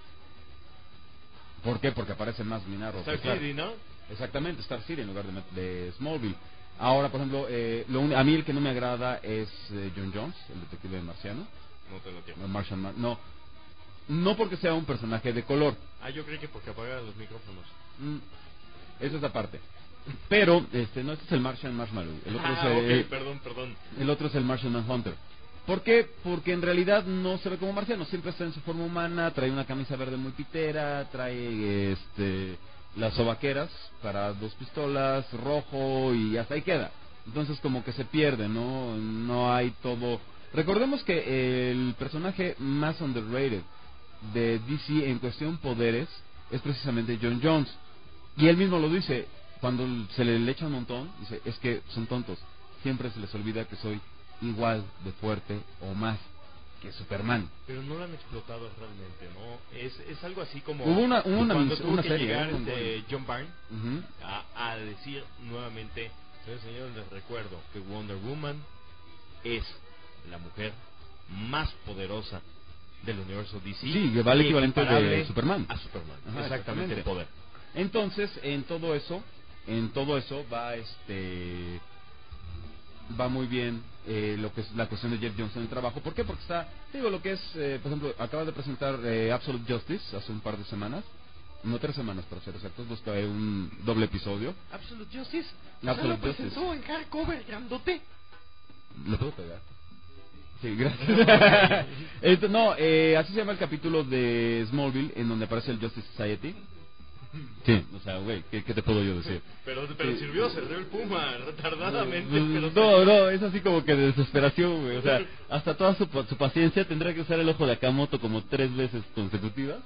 ¿Por qué? Porque aparece más Green Arrow. Star City, ¿no? Exactamente, Star City en lugar de Smallville. Ahora, por ejemplo, a mí el que no me agrada es John Jones, el detective marciano. No te lo entiendo. Martian no porque sea un personaje de color. Yo creí que porque apagaban los micrófonos. Eso es aparte. Pero, no, este es el Martian Marshmallow. El otro es, perdón. El otro es el Martian Manhunter. ¿Por qué? Porque en realidad no se ve como marciano. Siempre está en su forma humana, trae una camisa verde muy pitera, trae las sobaqueras para 2 pistolas, rojo, y hasta ahí queda. Entonces como que se pierde, no hay todo... Recordemos que el personaje más underrated de DC en cuestión poderes es precisamente John Jones, y él mismo lo dice cuando se le echa un montón, dice, es que son tontos, siempre se les olvida que soy igual de fuerte o más que Superman. Pero no lo han explotado realmente, ¿no? Es algo así como hubo una tuvo que serie, llegar John Byrne a decir nuevamente, señores, les recuerdo que Wonder Woman es la mujer más poderosa del universo DC. Sí, que vale equivalente de Superman. A Superman. Ajá, exactamente, el poder. Entonces, en todo eso va muy bien lo que es la cuestión de Jeff Jones en el trabajo. ¿Por qué? Porque está, lo que es, por ejemplo, acaba de presentar Absolute Justice hace un par de semanas. No, 3 semanas para ser exactos, busca un doble episodio. Absolute Justice. Absolute Justice. Presentó en hardcover, grandote. ¿Lo puedo pegar? Sí, gracias. Así se llama el capítulo de Smallville en donde aparece el Justice Society. Sí, o sea, güey, ¿qué te puedo yo decir? Pero sirvió, se dio el puma retardadamente. No, es así como que de desesperación, güey. O sea, hasta toda su paciencia tendrá que usar el ojo de Akamoto como 3 veces consecutivas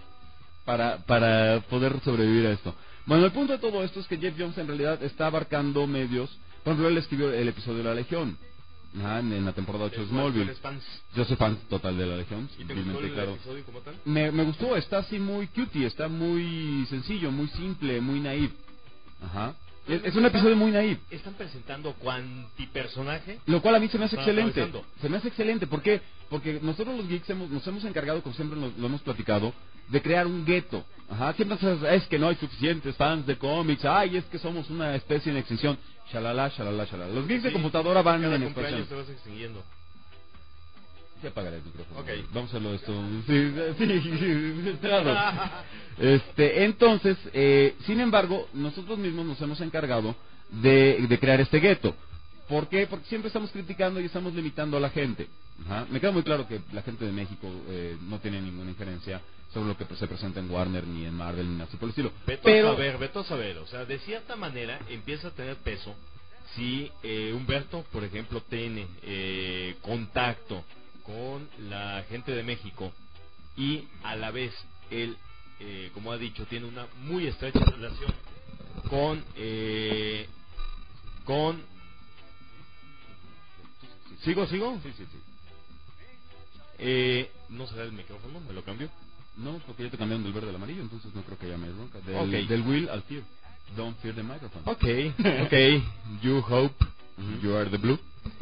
para poder sobrevivir a esto. Bueno, el punto de todo esto es que Jeff Jones en realidad está abarcando medios. Por ejemplo, él escribió el episodio de La Legión. En la temporada 8 de Smallville. Yo soy fan total de La Legión. ¿Y te gustó el episodio como tal? Me gustó, está así muy cutie, está muy sencillo, muy simple, muy naif. Ajá. Es un episodio muy naif. Están presentando cuantipersonaje. Lo cual a mí se me hace excelente. Se me hace excelente. ¿Por qué? Porque nosotros los geeks nos hemos encargado, como siempre lo hemos platicado, de crear un gueto. Ajá. Siempre es que no hay suficientes fans de cómics. Ay, es que somos una especie en extinción. Shalala. Los geeks de computadora van en expansión. Te vas extinguiendo. Sí, apagaré el micrófono. Okay. Vamos a hacerlo esto. Sí, entonces, sin embargo, nosotros mismos nos hemos encargado de crear este gueto. ¿Por qué? Porque siempre estamos criticando y estamos limitando a la gente. Ajá. Me queda muy claro que la gente de México no tiene ninguna injerencia sobre lo que se presenta en Warner, ni en Marvel, ni nada así por el estilo. Veto a saber. O sea, de cierta manera empieza a tener peso si Humberto, por ejemplo, tiene contacto con la gente de México y a la vez él, como ha dicho, tiene una muy estrecha relación con ¿Sigo? Sí. ¿No será el micrófono? ¿Me lo cambio? No, porque ya te cambiaron del verde al amarillo, entonces no creo que haya más bronca. Ok. Del will al fear. Don't fear the microphone. Okay. You hope you are the blue.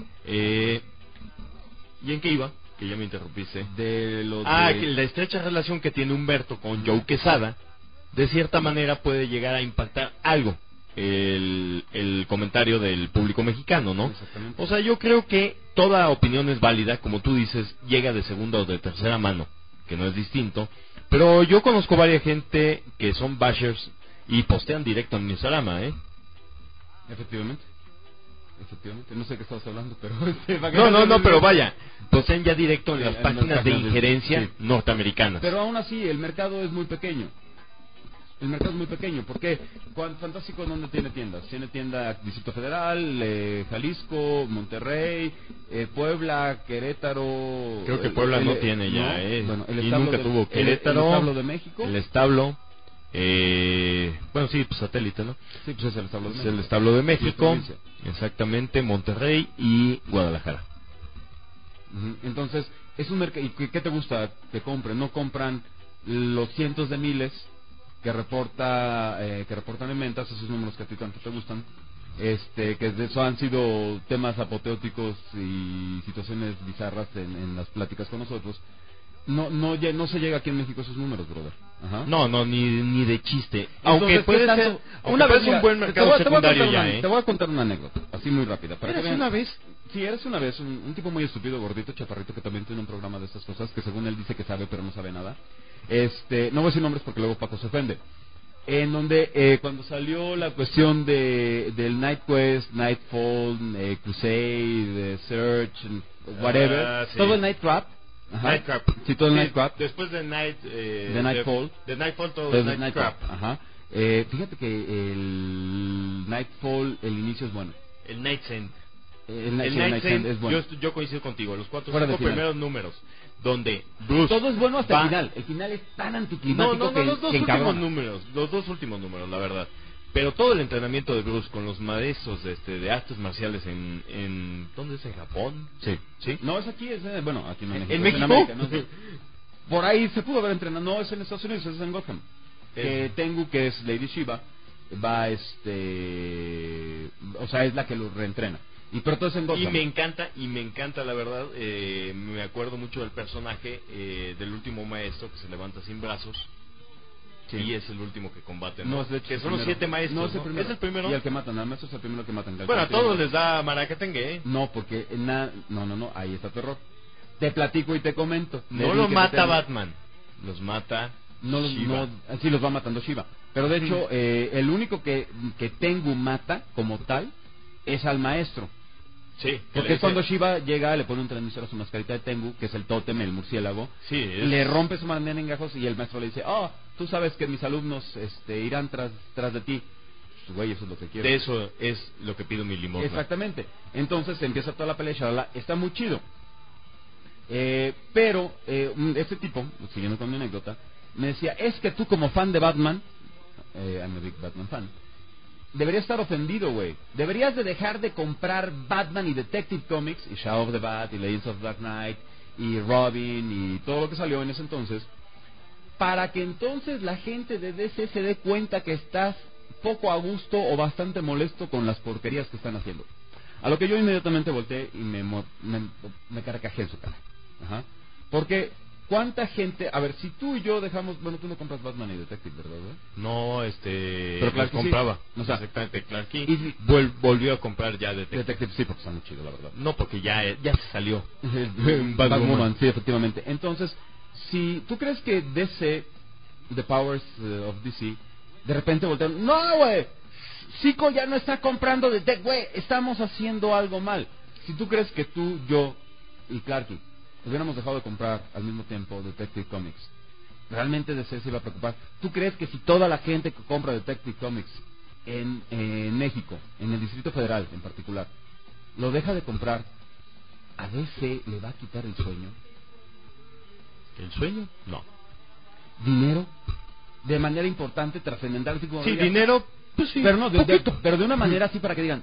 ¿Y en qué iba? Que ya me interrumpiste. De lo que la estrecha relación que tiene Humberto con Joe Quesada, de cierta manera puede llegar a impactar algo el comentario del público mexicano, ¿no? Exactamente. O sea, yo creo que toda opinión es válida, como tú dices, llega de segunda o de tercera mano, que no es distinto. Pero yo conozco varias gente que son bashers y postean directo en mi Instagram, Efectivamente. No sé qué estabas hablando, pero... No, pero vaya, postean ya directo en las en páginas las de páginas injerencia sí. norteamericanas. Pero aún así, el mercado es muy pequeño. ¿Por qué? Fantástico, ¿dónde tiene tiendas? Tiene tienda Distrito Federal, Jalisco, Monterrey, Puebla, Querétaro... Creo que Puebla no tiene ya, Bueno, el y establo nunca tuvo Querétaro, el establo de México. el establo... bueno, sí, pues satélite, ¿no? Sí, pues es el establo de Es México. el establo de Sí, México, provincia. exactamente, Monterrey y Guadalajara. Ujú. Entonces, es un mercado. ¿Y qué te gusta que compren? No compran los cientos de miles que reportan en ventas, esos números que a ti tanto te gustan, que de eso han sido temas apoteóticos y situaciones bizarras en las pláticas con nosotros. No se llega aquí en México a esos números, brother. Ajá. No, ni de chiste. Entonces, Aunque puede ¿qué ser, tanto? una vez un buen mercado secundario ya, Te voy a contar una anécdota, así muy rápida. Para que ¿Eres vean. una vez? Sí, eres una vez un tipo muy estúpido, gordito, chaparrito, que también tiene un programa de estas cosas, que según él dice que sabe, pero no sabe nada. No voy a decir nombres porque luego Paco se ofende. En donde cuando salió la cuestión del Night Quest, Nightfall, Crusade, Search, whatever, sí. todo el Night Trap. Ajá. Night Trap. Sí, todo el Sí, Night Trap. Después de de Nightfall. De Nightfall todo Todo el el Night Trap. Ajá. Fíjate que el Nightfall, el inicio es bueno. El Night's End. El Night's Night's End End, es bueno. yo coincido contigo, los 4 o Fuera de 5 final. primeros números, donde Bruce Todo es bueno hasta va- el final. El final es tan anticlimático que los dos que últimos encabrona. números, la verdad. Pero todo el entrenamiento de Bruce con los maestros de artes marciales en ¿dónde es? ¿En Japón? Sí. No, es aquí, bueno, aquí no en México. ¿En es México? América, ¿no? Por ahí se pudo haber entrenado. No, es en Estados Unidos, es en Gotham. Que Tengu, que es Lady Shiva, va, o sea, es la que lo reentrena. Pero todo es en Gotham. Y me encanta la verdad, me acuerdo mucho del personaje del último maestro que se levanta sin brazos. Sí. Y es el último que combate, ¿no? Es de hecho que el son los primero. 7 maestros, No, es el ¿no? primero. ¿Es el primero? Y el que matan, al maestro es el primero que matan. Bueno, a todos les da maracatengue, ¿eh? No, porque no, ahí está tu error. Te platico y te comento. No lo mata Batman, los mata Shiva. Sí, los va matando Shiva. Pero de hecho, el único que Tengu mata como tal es al maestro. Sí. Porque es cuando Shiva llega, le pone un transmisor a su mascarita de Tengu, que es el tótem, el murciélago. Sí, le rompe su manera en gajos y el maestro le dice, tú sabes que mis alumnos irán tras de ti. Pues, güey, eso es lo que quiero. De eso es lo que pido mi limosna. Exactamente. Entonces empieza toda la pelea, shalala, está muy chido. Pero este tipo, siguiendo con mi anécdota, me decía, es que tú como fan de Batman, I'm a big Batman fan, deberías estar ofendido, güey. Deberías de dejar de comprar Batman y Detective Comics, y Shadow of the Bat, y Legends of Dark Knight, y Robin, y todo lo que salió en ese entonces, para que entonces la gente de DC se dé cuenta que estás poco a gusto o bastante molesto con las porquerías que están haciendo. A lo que yo inmediatamente volteé y me carcajé en su cara. Ajá. Porque, ¿cuánta gente? A ver, si tú y yo dejamos... Bueno, tú no compras Batman y Detective, ¿verdad? No, pero Clark compraba. Sí. O sea, exactamente, Clark Key. Y volvió a comprar ya Detective. Sí, porque está muy chido, la verdad. No, porque ya se salió. Batwoman, sí, efectivamente. Entonces, si tú crees que DC, The Powers of DC, de repente voltean... ¡No, güey! Zico ya no está comprando Detective, güey. Estamos haciendo algo mal. Si tú crees que tú, yo y Clarky hubiéramos dejado de comprar al mismo tiempo Detective Comics, realmente DC se iba a preocupar. ¿Tú crees que si toda la gente que compra Detective Comics en México, en el Distrito Federal en particular, lo deja de comprar, a DC le va a quitar el sueño? ¿El sueño? No. ¿Dinero? De manera importante, trascendental. Así como sí, digan, dinero, pues sí. Pero no, pero de una manera así para que digan,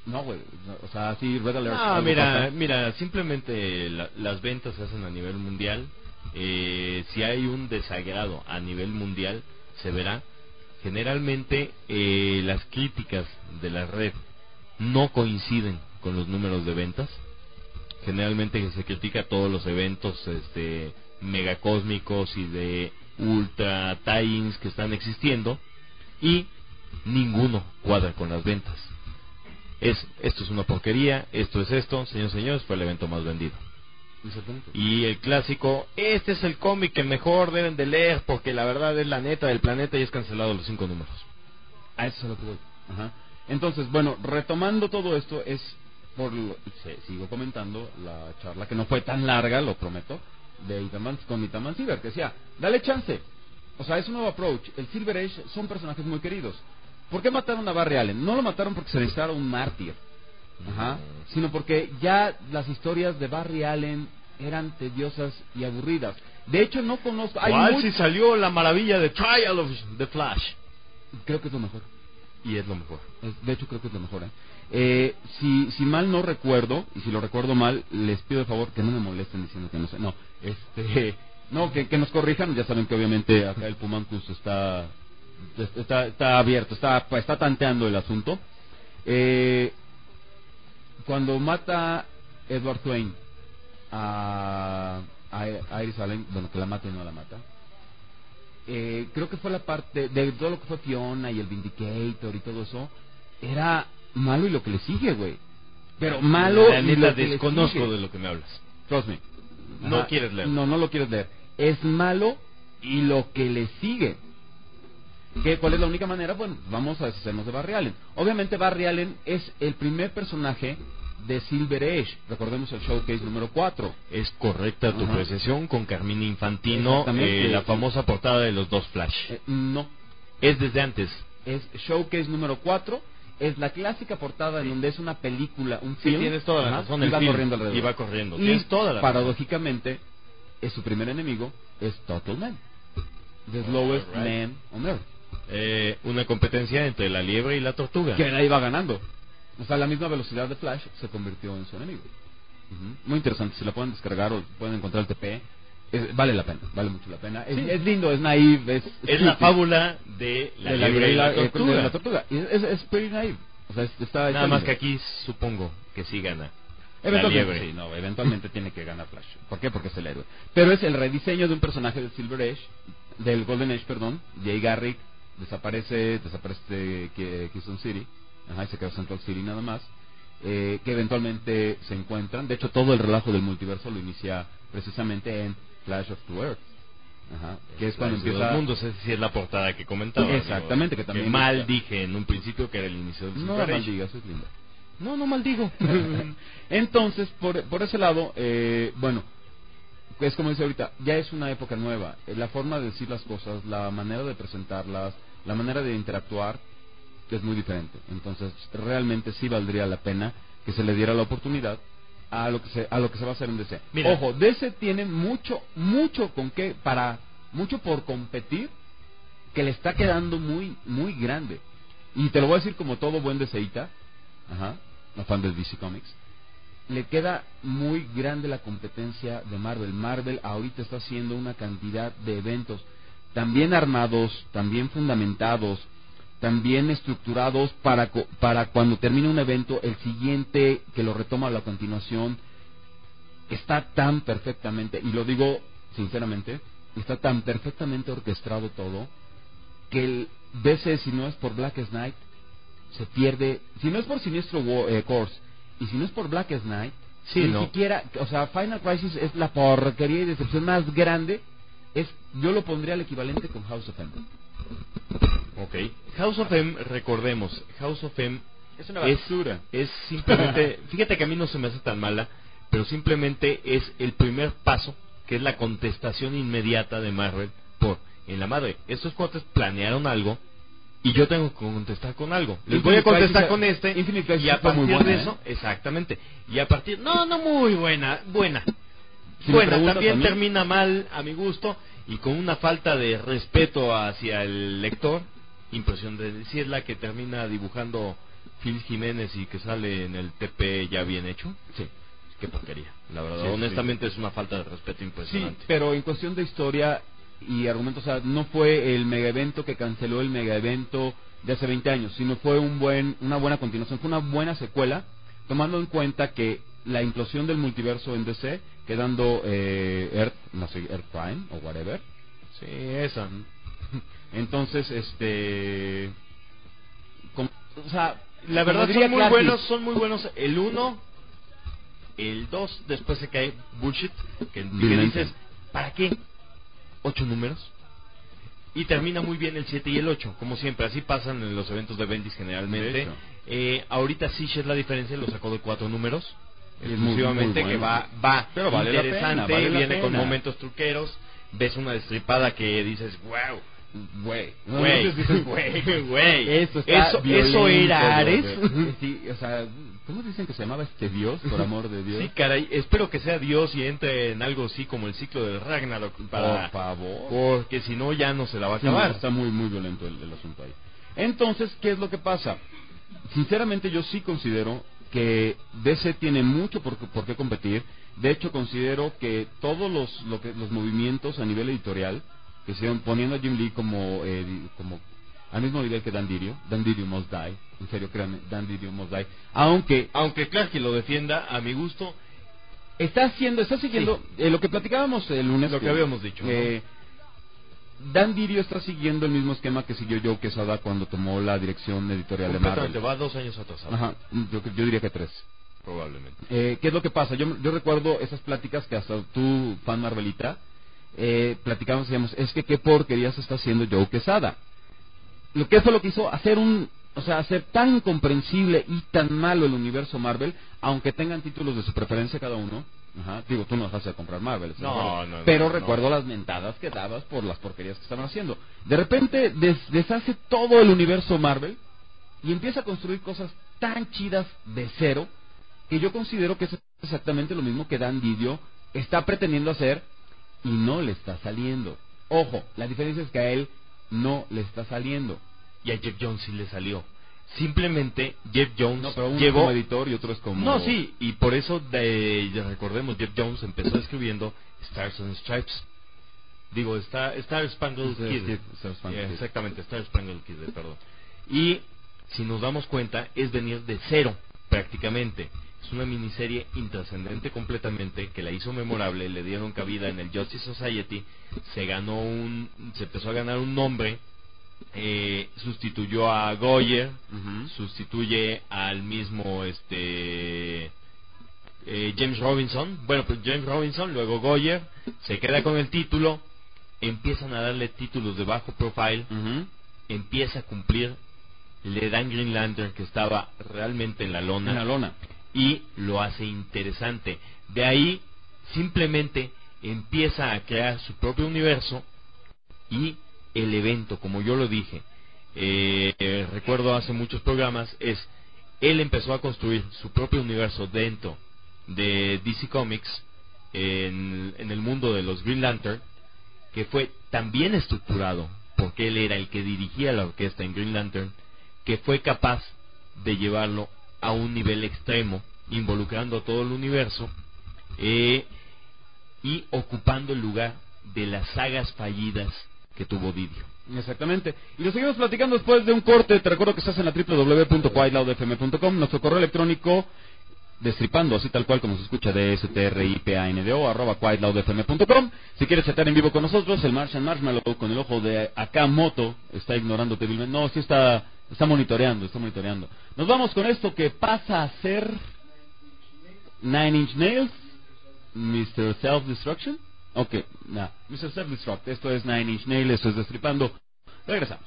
No, güey, o sea, sí, Red Alert. Ah, algo pasa. mira, simplemente las ventas se hacen a nivel mundial. Si hay un desagrado a nivel mundial, se verá. Generalmente las críticas de la red no coinciden con los números de ventas. Generalmente se critica todos los eventos megacósmicos y de ultra tie-ins que están existiendo, y ninguno cuadra con las ventas. Esto es una porquería, esto es esto, señores, fue el evento más vendido. Y el clásico, este es el cómic que mejor deben de leer porque la verdad es la neta del planeta, y es cancelado los 5 números. A eso es a lo que voy. Ajá. Entonces, bueno, retomando todo esto, sigo comentando la charla, que no fue tan larga, lo prometo, de con Itaman Silver, que decía, dale chance. O sea, es un nuevo approach. El Silver Age son personajes muy queridos. ¿Por qué mataron a Barry Allen? No lo mataron porque se necesitara un mártir, sino porque ya las historias de Barry Allen eran tediosas y aburridas. De hecho, no conozco... Si salió la maravilla de Trial of the Flash. Creo que es lo mejor. Y es lo mejor. De hecho, creo que es lo mejor. Si mal no recuerdo, y si lo recuerdo mal, les pido de favor que no me molesten diciendo que no sé. No, que nos corrijan. Ya saben que obviamente acá el Pumancus está abierto, está tanteando el asunto. Cuando mata Edward Swain a Iris Allen, bueno, que la mata y no la mata, creo que fue la parte de todo lo que fue Fiona y el Vindicator y todo eso, era malo y lo que le sigue, güey. Pero malo la y neta lo que desconozco le sigue. de lo que me hablas. Trust me. No quieres leer. No lo quieres leer. Es malo y lo que le sigue. ¿Cuál es la única manera? Bueno, vamos a deshacernos de Barry Allen. Obviamente Barry Allen es el primer personaje de Silver Age. Recordemos el showcase número 4. Es correcta tu apreciación, con Carmine Infantino, la famosa portada de los dos Flash. No. Es desde antes. Es showcase número 4. Es la clásica portada en donde es una película, un film. Sí, tienes toda la razón. Y va corriendo alrededor. Y va corriendo. Y tienes toda la paradójicamente, es su primer enemigo, es Total Man. The slowest man on earth. Una competencia entre la liebre y la tortuga. Que la iba ganando. O sea, la misma velocidad de Flash se convirtió en su enemigo. Muy interesante. Si la pueden descargar o pueden encontrar el TP, vale la pena, vale mucho la pena. Es lindo, es naive, es la fábula de la liebre y la tortuga. Es pretty naive. O sea, está nada más que aquí supongo que sí gana. Eventualmente, sí, no, eventualmente tiene que ganar Flash. ¿Por qué? Porque es el héroe. Pero es el rediseño de un personaje del Silver Age, del Golden Age, perdón. Jay Garrick desaparece Keystone City, y se queda Central City nada más. Que eventualmente se encuentran. De hecho, todo el relajo del multiverso lo inicia precisamente en Flash of the Earth. Que es cuando empieza los mundos, es decir, la portada que comentaba. Exactamente, que también mal dije en un principio que era el inicio del No Super Age. maldigas, es linda. No maldigo. Entonces, por ese lado, bueno, es como dice ahorita, ya es una época nueva. La forma de decir las cosas, la manera de presentarlas, la manera de interactuar es muy diferente. Entonces, realmente sí valdría la pena que se le diera la oportunidad a lo que se va a hacer en DC. Mira. Ojo, DC tiene mucho por competir, que le está quedando muy muy grande. Y te lo voy a decir como todo buen DCita, no fan del DC Comics, le queda muy grande la competencia de Marvel. Marvel ahorita está haciendo una cantidad de eventos también armados, también fundamentados, también estructurados para cuando termine un evento, el siguiente que lo retoma a la continuación está tan perfectamente, y lo digo sinceramente, está tan perfectamente orquestado todo, que el DC, si no es por Blackest Night, se pierde. Si no es por Sinestro Corps y si no es por Blackest Night, ni siquiera, o sea, Final Crisis es la porquería y decepción más grande. Yo lo pondría al equivalente con House of M. House of M, recordemos, House of M es una basura. Es simplemente, fíjate que a mí no se me hace tan mala, pero simplemente es el primer paso, que es la contestación inmediata de Marvel en la madre. Estos cuates planearon algo y yo tengo que contestar con algo. Les voy a contestar con y a partir de eso, exactamente. Y a partir, no muy buena. Si También termina mal a mi gusto y con una falta de respeto hacia el lector. Impresión de decir, la que termina dibujando Phil Jiménez y que sale en el TP ya bien hecho. Sí. Qué porquería, la verdad. Sí, honestamente es una falta de respeto Sí, impresionante. pero en cuestión de historia y argumentos, o sea, no fue el mega evento que canceló el mega evento de hace 20 años, sino fue una buena continuación, fue una buena secuela, tomando en cuenta que la implosión del multiverso en DC, quedando Earth Prime o whatever. Sí, esa. Entonces, o sea, la verdad diría son muy buenos el 1, el 2, después se cae bullshit, que dices, ¿para qué? 8 números. Y termina muy bien el 7 y el 8, como siempre, así pasan en los eventos de Bendis generalmente. Ahorita sí es la diferencia, lo sacó de 4 números, exclusivamente, muy bueno. Que va pero vale interesante, vale viene con momentos truqueros, ves una destripada que dices, wow. Güey, eso era Ares. Sí, o sea, ¿cómo dicen que se llamaba Dios, por amor de Dios? Sí, caray, espero que sea Dios y entre en algo así como el ciclo del Ragnarok, por favor, porque si no ya no se la va a acabar. Sí, está muy violento el asunto ahí. Entonces, ¿qué es lo que pasa? Sinceramente yo sí considero que DC tiene mucho por qué competir. De hecho, considero que todos los movimientos a nivel editorial que se poniendo a Jim Lee como al mismo nivel que Dan Didio must die, en serio, créanme, Dan Didio must die, aunque claro que lo defienda, a mi gusto está siguiendo sí. Lo que platicábamos el lunes, lo que habíamos dicho, ¿no? Dan Didio está siguiendo el mismo esquema que siguió Joe Quesada cuando tomó la dirección editorial de Marvel. Va 2 años atrasado. Ajá, yo diría que 3 probablemente. ¿Qué es lo que pasa? Yo recuerdo esas pláticas que hasta tú, fan Marvelita, platicábamos y decíamos, es que qué porquería se está haciendo Joe Quesada. Lo que fue lo que hizo hacer hacer tan incomprensible y tan malo el universo Marvel, aunque tengan títulos de su preferencia cada uno. Ajá, digo, tú no vas a comprar Marvel, pero recuerdo las mentadas que dabas por las porquerías que estaban haciendo. De repente deshace todo el universo Marvel y empieza a construir cosas tan chidas de cero, que yo considero que es exactamente lo mismo que Dan Didio está pretendiendo hacer y no le está saliendo. Ojo, la diferencia es que a él no le está saliendo. Y a Jeff Jones sí le salió. Simplemente Jeff Jones llegó como editor y otro es como... No, sí, y por eso recordemos, Jeff Jones empezó escribiendo Stars and Stripes. Digo, Star Spangled Kid. Exactamente, Star Spangled Kid, perdón. Y si nos damos cuenta, es venir de cero, prácticamente. Es una miniserie intrascendente completamente, que la hizo memorable, le dieron cabida en el Justice Society, se empezó a ganar un nombre, sustituyó a Goyer, sustituye al mismo James Robinson, James Robinson, luego Goyer, se queda con el título, empiezan a darle títulos de bajo profile, empieza a cumplir, le dan Green Lantern que estaba realmente en la lona. Y lo hace interesante. De ahí simplemente empieza a crear su propio universo y el evento, como yo lo dije, recuerdo hace muchos programas, él empezó a construir su propio universo dentro de DC Comics en el mundo de los Green Lantern, que fue tan bien estructurado porque él era el que dirigía la orquesta en Green Lantern, que fue capaz de llevarlo a un nivel extremo, involucrando a todo el universo y ocupando el lugar de las sagas fallidas que tuvo Didio. Exactamente. Y lo seguimos platicando después de un corte. Te recuerdo que estás en la www.quietloudfm.com, nuestro correo electrónico destripando, así tal cual como se escucha, DSTRIPANDO @quietloudfm.com. Si quieres estar en vivo con nosotros, el Martian Marshmallow con el ojo de Akamoto está ignorando débilmente. No, sí está monitoreando. Nos vamos con esto que pasa a ser Nine Inch Nails, Mr. Self-Destruction. Ok, Mr. Self-Destruct. Esto es Nine Inch Nails, esto es Destripando. Regresamos.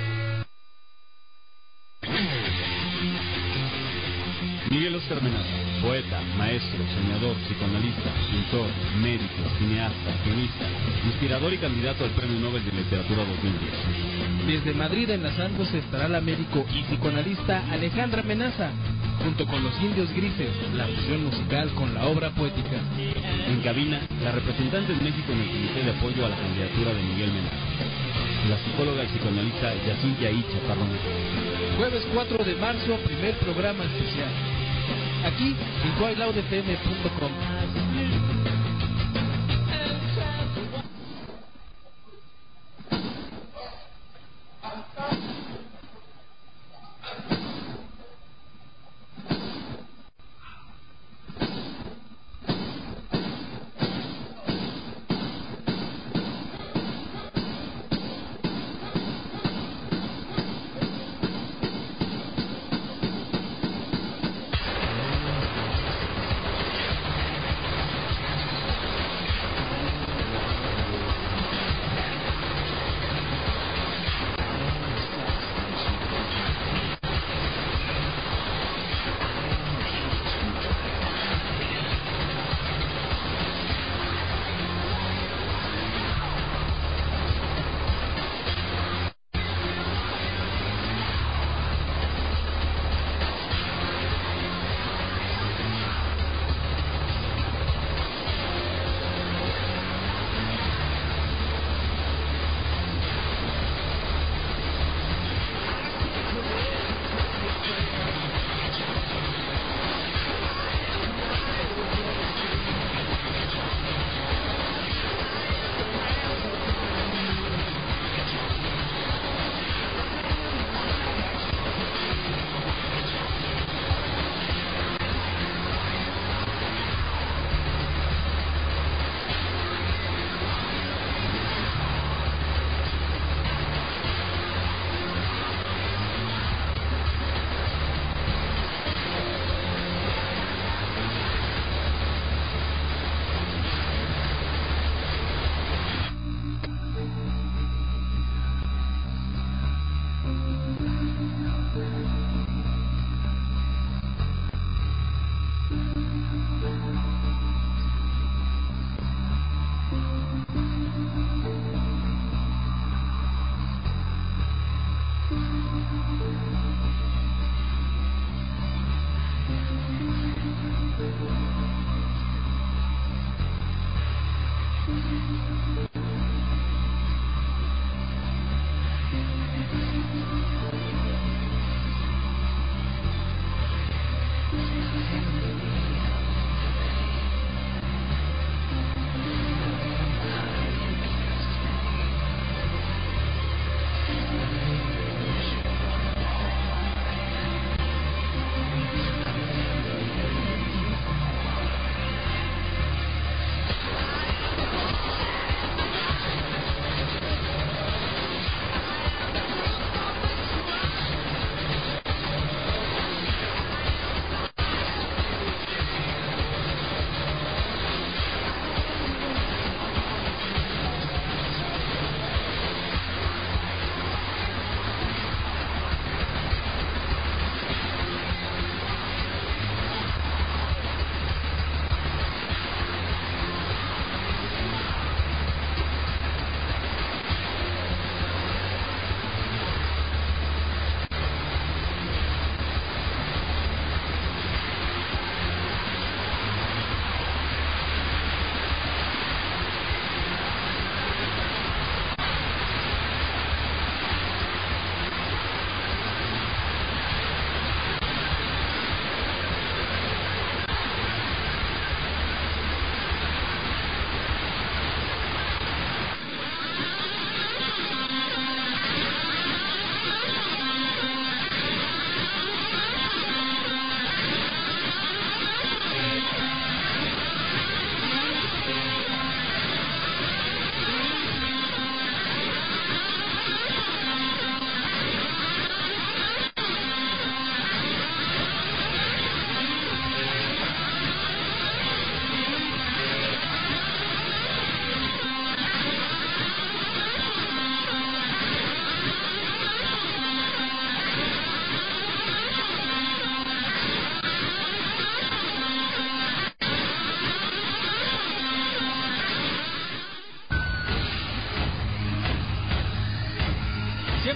Miguel Oscar Menaza, poeta, maestro, soñador, psicoanalista, pintor, médico, cineasta, guionista, inspirador y candidato al Premio Nobel de Literatura 2010. Desde Madrid enlazándose estará la médico y psicoanalista Alejandra Menaza, junto con los Indios Grises, la fusión musical con la obra poética. En cabina, la representante de México en el Comité de Apoyo a la Candidatura de Miguel Menaza, la psicóloga y psicoanalista Yacine Yaí Chaparrón. Jueves 4 de marzo, primer programa especial. Aquí en wideloudfm.com.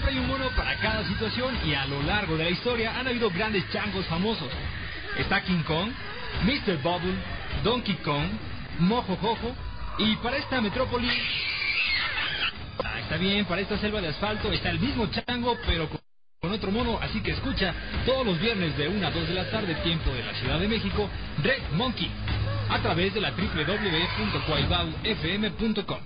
Siempre hay un mono para cada situación y a lo largo de la historia han habido grandes changos famosos. Está King Kong, Mr. Bubble, Donkey Kong, Mojo Jojo y para esta metrópoli... está bien, para esta selva de asfalto está el mismo chango pero con otro mono, así que escucha todos los viernes de 1 a 2 de la tarde, tiempo de la Ciudad de México, Red Monkey, a través de la www.quailbaufm.com.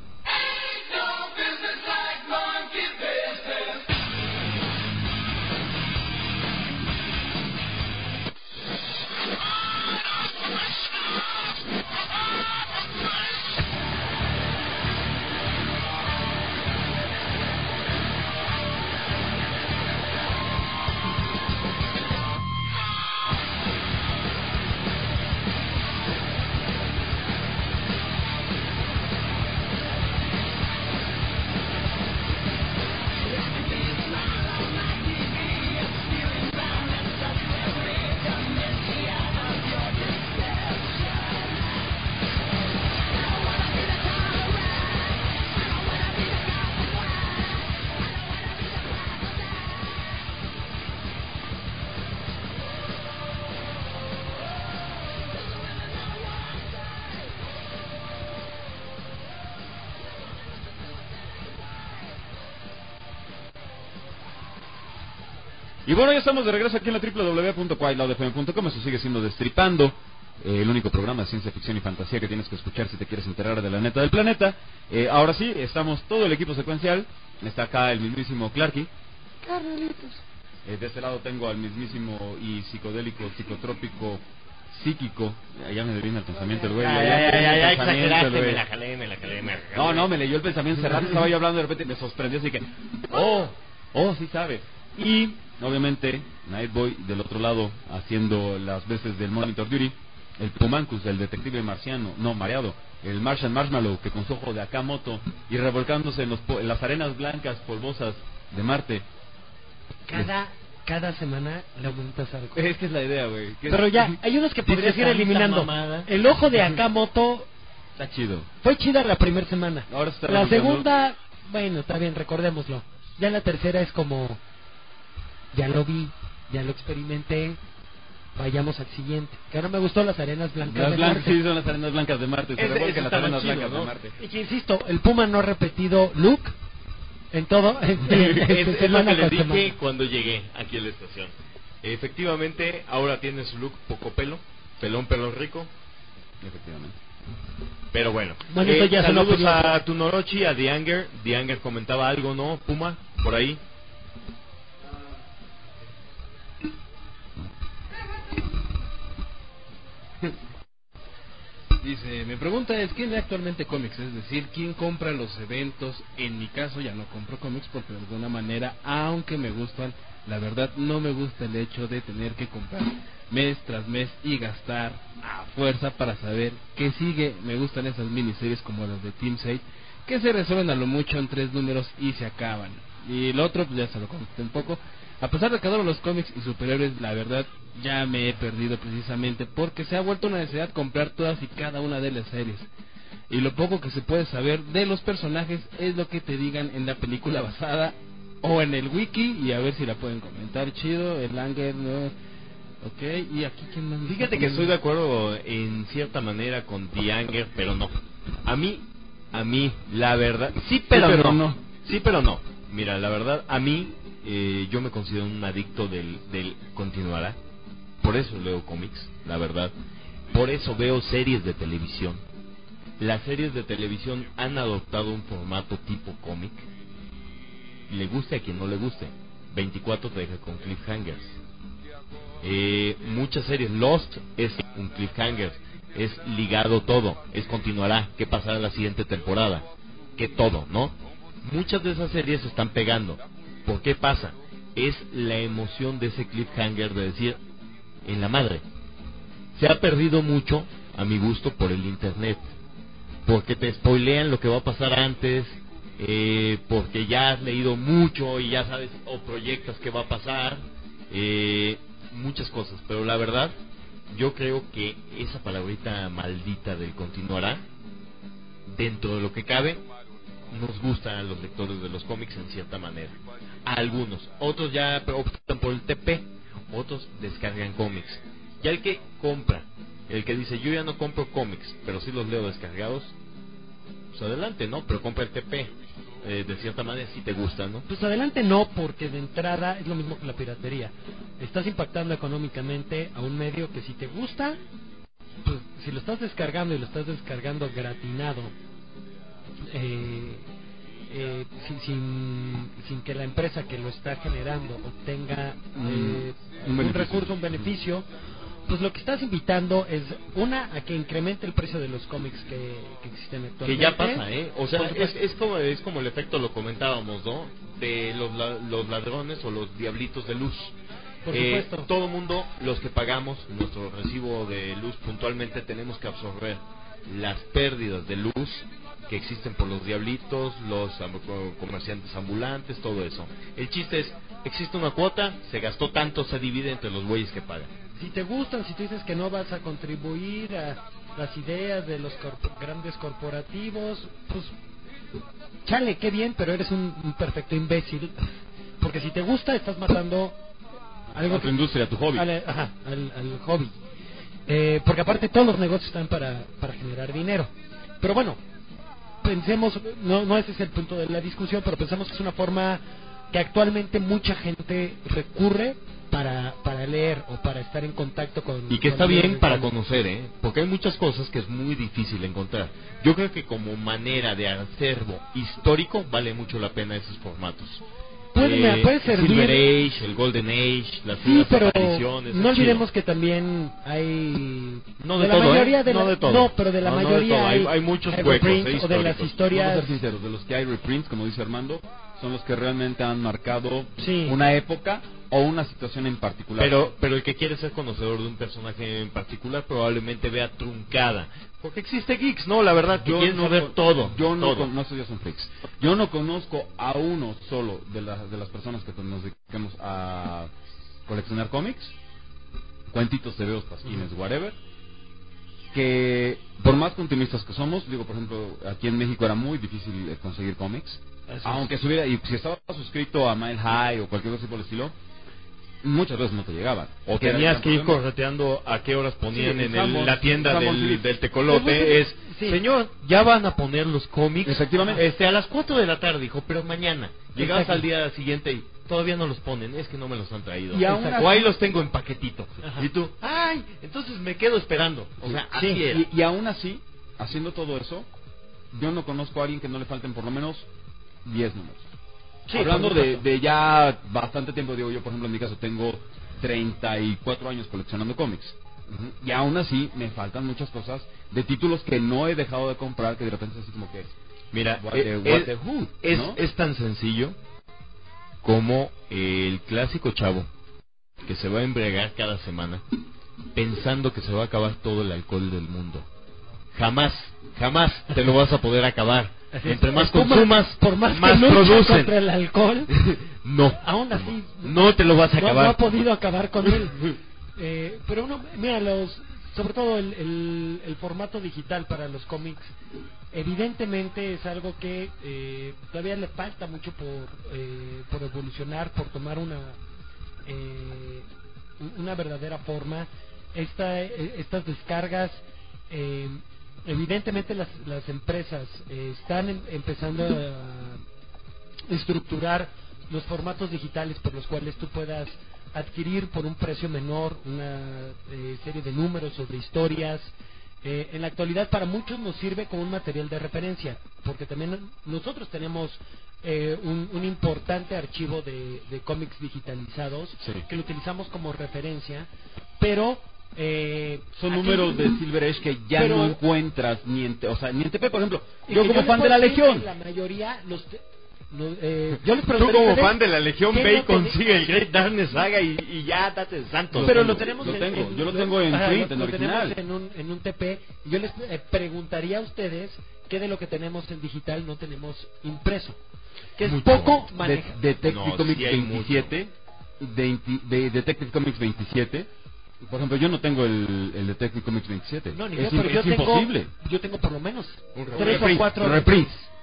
Y bueno, ya estamos de regreso aquí en la www.quailbaufm.com. Eso sigue siendo Destripando, el único programa de ciencia ficción y fantasía que tienes que escuchar si te quieres enterar de la neta del planeta. Ahora sí, estamos todo el equipo secuencial. Está acá el mismísimo Clarky. Carnalitos. De este lado tengo al mismísimo y psicodélico, psicotrópico, psíquico. Ya me viene el pensamiento el güey. Ya exageraste, me la jalé. No, me leyó el pensamiento cerrado. Estaba yo hablando de repente, me sorprendió, así que... Oh, sí sabe. Y obviamente Nightboy del otro lado haciendo las veces del Monitor Duty, el Pumancus, el detective marciano, no, mareado, el Martian Marshmallow, que con su ojo de Akamoto y revolcándose en las arenas blancas polvosas de Marte. Cada semana le aumentas algo. Es que es la idea, güey. Pero ya, hay unos que podrías ir eliminando. El ojo de Akamoto está chido. Fue chida la primera semana. Ahora está la segunda, bueno, está bien, recordémoslo. Ya la tercera es como... Ya lo vi, ya lo experimenté, vayamos al siguiente. Que ahora me gustó las arenas blancas de Marte. Sí, son las arenas blancas de Marte. Se revuelcan las arenas blancas de Marte. Y que insisto, el Puma no ha repetido look en todo. Es lo que les dije cuando llegué aquí a la estación. Efectivamente, ahora tiene su look poco pelo, pelón rico. Efectivamente. Pero bueno, eso ya saludos a Tunorochi, a The Anger. The Anger comentaba algo, ¿no? Puma, por ahí. Dice, mi pregunta es, ¿quién lee actualmente cómics? Es decir, ¿quién compra los eventos? En mi caso ya no compro cómics porque de alguna manera, aunque me gustan, la verdad no me gusta el hecho de tener que comprar mes tras mes y gastar a fuerza para saber qué sigue. Me gustan esas miniseries como las de Team 6 que se resuelven a lo mucho en 3 números y se acaban. Y el otro, pues ya se lo conté un poco. A pesar de que adoro los cómics y superhéroes, la verdad ya me he perdido precisamente porque se ha vuelto una necesidad comprar todas y cada una de las series. Y lo poco que se puede saber de los personajes es lo que te digan en la película basada o en el wiki, y a ver si la pueden comentar. Chido, el Anger, ¿no? Ok, y aquí quién más. Fíjate que estoy de acuerdo en cierta manera con The Anger, pero no. A mí, la verdad, sí, pero no. Sí, pero no. Mira, la verdad, a mí, yo me considero un adicto del continuará. Por eso leo cómics, la verdad. Por eso veo series de televisión. Las series de televisión han adoptado un formato tipo cómic. Le guste a quien no le guste. 24 te deja con cliffhangers. Muchas series, Lost es un cliffhanger, es ligado todo, es continuará, qué pasará la siguiente temporada, que todo, ¿no? Muchas de esas series se están pegando. ¿Por qué pasa? Es la emoción de ese cliffhanger de decir, en la madre. Se ha perdido mucho, a mi gusto, por el internet, porque te spoilean lo que va a pasar antes, porque ya has leído mucho y ya sabes o proyectas qué va a pasar, muchas cosas. Pero la verdad, yo creo que esa palabrita maldita del continuará, dentro de lo que cabe, nos gustan los lectores de los cómics en cierta manera. A algunos. Otros ya optan por el TP. Otros descargan cómics. Ya el que compra, el que dice yo ya no compro cómics, pero sí los leo descargados, pues adelante, ¿no? Pero compra el TP. De cierta manera si te gusta, ¿no? Pues adelante no, porque de entrada es lo mismo que la piratería. Estás impactando económicamente a un medio que si te gusta, pues si lo estás descargando y lo estás descargando gratinado, sin que la empresa que lo está generando obtenga un recurso, un beneficio, pues lo que estás invitando es a que incremente el precio de los cómics que existen actualmente. Que ya pasa, o sea, es como el efecto, lo comentábamos, ¿no? De los ladrones o los diablitos de luz. Por supuesto. Todo mundo, los que pagamos nuestro recibo de luz puntualmente, tenemos que absorber las pérdidas de luz que existen por los diablitos, los comerciantes ambulantes, todo eso. El chiste es, existe una cuota, se gastó tanto, se divide entre los güeyes que pagan. Si te gustan, si tú dices que no vas a contribuir a las ideas de los grandes corporativos, pues chale, qué bien, pero eres un perfecto imbécil, porque si te gusta estás matando algo a tu industria, a tu hobby. Al hobby. Porque aparte todos los negocios están para generar dinero. Pero bueno, pensemos, no ese es el punto de la discusión, pero pensamos que es una forma que actualmente mucha gente recurre para leer o para estar en contacto con... Y que está bien para conocer, porque hay muchas cosas que es muy difícil encontrar. Yo creo que como manera de acervo histórico vale mucho la pena esos formatos. Puede servir. Silver Age, el Golden Age, las apariciones. No olvidemos que también hay... No de todo, no de todo. No, pero de la mayoría hay muchos huecos o de las historias... Vamos a ser sinceros, de los que hay reprints, como dice Armando, son los que realmente han marcado sí. una época o una situación en particular. Pero el que quiere ser conocedor de un personaje en particular probablemente vea truncada. Porque existe geeks, ¿no? La verdad, que quieren saber todo. No sé, yo son freaks. Yo no conozco a uno solo de las personas que nos dedicamos a coleccionar cómics, cuentitos, tebeos, pasquines, whatever, que por más continuistas que somos, digo, por ejemplo, aquí en México era muy difícil conseguir cómics. Aunque subiera, y si estabas suscrito a Mile High o cualquier cosa por el estilo, muchas veces no te llegaban. O tenías que ir correteando a qué horas ponían en la tienda del tecolote. Señor, ya van a poner los cómics. Efectivamente. A las 4 de la tarde, dijo, pero mañana. Llegabas al día siguiente y todavía no los ponen, es que no me los han traído. O ahí los tengo en paquetito. Ajá. Y tú, ay, entonces me quedo esperando. O sea, así era. Y aún así, haciendo todo eso, yo no conozco a alguien que no le falten por lo menos 10 números. Sí, hablando de ya bastante tiempo, digo yo, por ejemplo, en mi caso tengo 34 años coleccionando cómics. Y aún así me faltan muchas cosas de títulos que no he dejado de comprar, que de repente es así como que... Mira, es tan sencillo como el clásico chavo que se va a embriagar cada semana pensando que se va a acabar todo el alcohol del mundo. Jamás te lo vas a poder acabar. Entre más consumas, por más producen. Contra el alcohol, no, aún así no te lo vas a acabar. No ha podido acabar con él. Pero uno, mira, sobre todo el formato digital para los cómics, evidentemente es algo que todavía le falta mucho por evolucionar, por tomar una verdadera forma. Estas descargas, evidentemente las empresas están empezando a estructurar los formatos digitales por los cuales tú puedas adquirir por un precio menor una serie de números o de historias. En la actualidad para muchos nos sirve como un material de referencia, porque también nosotros tenemos un importante archivo de cómics digitalizados, sí, que lo utilizamos como referencia, pero son números de Silver Age que ya no encuentras ni en TP, por ejemplo. Yo como fan de la Legión, la mayoría yo les pregunto, tú como fan de la Legión, ve y consigue el Great Darkness Saga y ya date santos. Pero lo tenemos yo lo tengo en print, en lo original. tenemos en un TP. Yo les preguntaría a ustedes qué de lo que tenemos en digital no tenemos impreso, que es mucho. Poco manejado. Detective Comics 27, de Detective Comics 27. Por ejemplo, yo no tengo el Detective Comics 27. No, ni es pero imposible. Yo tengo por lo menos un 3 o 4 reprints.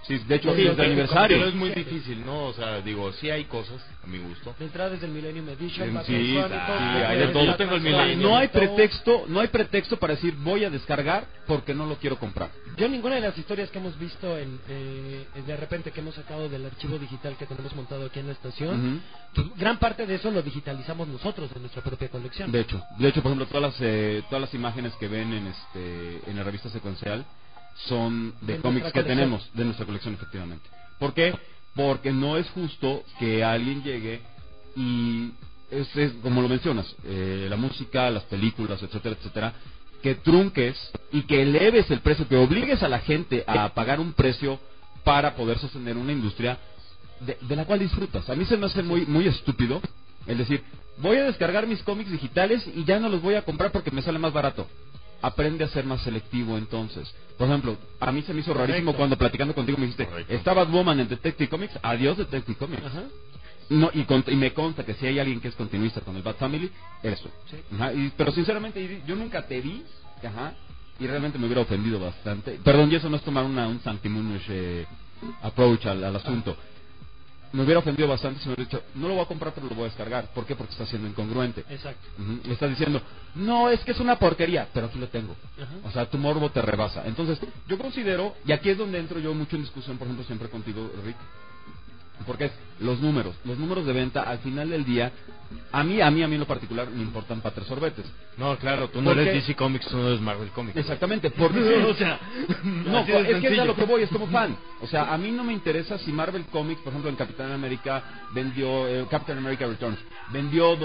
Sí, de hecho, Sí, es de aniversario. pero es muy difícil, ¿no? O sea, digo, sí hay cosas, a mi gusto. De entrada desde el Millennium Edition, Sí, Batman sí, Chronicles, hay de todo. Yo tengo el Millennium. No hay pretexto para decir voy a descargar porque no lo quiero comprar. Yo ninguna de las historias que hemos visto de repente que hemos sacado del archivo digital que tenemos montado aquí en la estación, pues, gran parte de eso lo digitalizamos nosotros en nuestra propia colección. De hecho, por ejemplo, todas las imágenes que ven en la revista secuencial son de cómics que tenemos de nuestra colección, efectivamente. ¿Por qué? Porque no es justo que alguien llegue y es como lo mencionas, la música, las películas, etcétera, etcétera, que trunques y que eleves el precio, que obligues a la gente a pagar un precio para poder sostener una industria de la cual disfrutas. A mí se me hace muy estúpido el decir, voy a descargar mis cómics digitales y ya no los voy a comprar porque me sale más barato. Aprende a ser más selectivo entonces. Por ejemplo, a mí se me hizo rarísimo cuando platicando contigo me dijiste, está Batwoman en Detective Comics, adiós Detective Comics. No, y me consta que si hay alguien que es continuista con el Bat Family, eres tú. Sí. Pero sinceramente yo nunca te vi, y realmente me hubiera ofendido bastante. Perdón, y eso no es tomar un sanctimonious approach al asunto. Me hubiera ofendido bastante si me hubiera dicho, no lo voy a comprar pero lo voy a descargar. ¿Por qué? Porque está siendo incongruente. Exacto. Le estás diciendo, no, es que es una porquería, pero aquí lo tengo. O sea, tu morbo te rebasa. Entonces, yo considero, y aquí es donde entro yo mucho en discusión, por ejemplo, siempre contigo, Rick, porque es los números de venta, al final del día, a mí en lo particular me importan para tres sorbetes. No, claro, tú no eres DC Comics, tú no eres Marvel Comics. Exactamente, porque o sea, no, así de es que es sencillo. a lo que voy, es como fan. O sea, a mí no me interesa si Marvel Comics, por ejemplo, en Capitán América vendió, Captain America Returns, vendió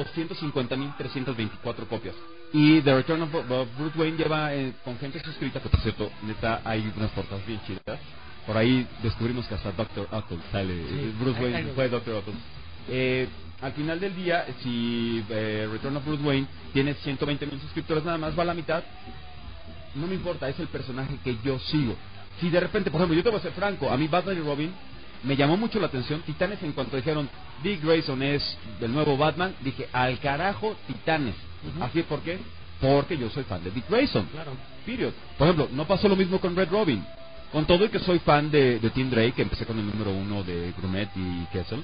250,324 copias. Y The Return of Bruce Wayne lleva con gente suscrita, que por cierto, neta, hay unas portadas bien chidas. Por ahí descubrimos que hasta Dr. Octo sale, Bruce Wayne fue Dr. Octo. Al final del día, si Return of Bruce Wayne tiene 120,000 suscriptores nada más, va a la mitad, no me importa, es el personaje que yo sigo. Si de repente, por ejemplo, yo te voy a ser franco, a mí Batman y Robin me llamó mucho la atención. Titanes, en cuanto dijeron Dick Grayson es del nuevo Batman, dije, al carajo Titanes. ¿Así por qué? Porque yo soy fan de Dick Grayson. Claro. Period. Por ejemplo, no pasó lo mismo con Red Robin. Con todo y que soy fan de Tim Drake, que empecé con el número 1 de Grumet y Kessel.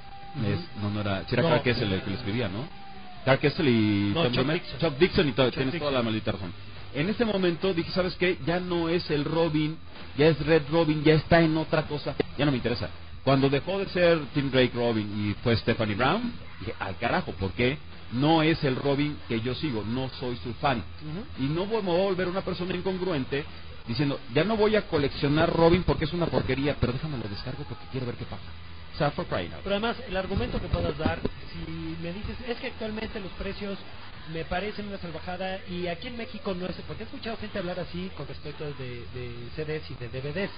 No era... Si era Clark Kessel el que lo escribía, ¿no? Clark Kessel y Tom Grumet. Chuck Dixon y todo. Tienes toda la maldita razón. En ese momento dije, ¿sabes qué? Ya no es el Robin, ya es Red Robin, ya está en otra cosa. Ya no me interesa. Cuando dejó de ser Tim Drake Robin y fue Stephanie Brown, dije, al carajo, ¿por qué? No es el Robin que yo sigo, no soy su fan. Y no me voy a volver una persona incongruente diciendo, ya no voy a coleccionar Robin porque es una porquería, pero déjame lo descargo porque quiero ver qué pasa. O sea, for crying out. Pero además, el argumento que puedas dar, si me dices, es que actualmente los precios me parecen una salvajada y aquí en México no es, porque he escuchado gente hablar así con respecto de CDs y de DVDs.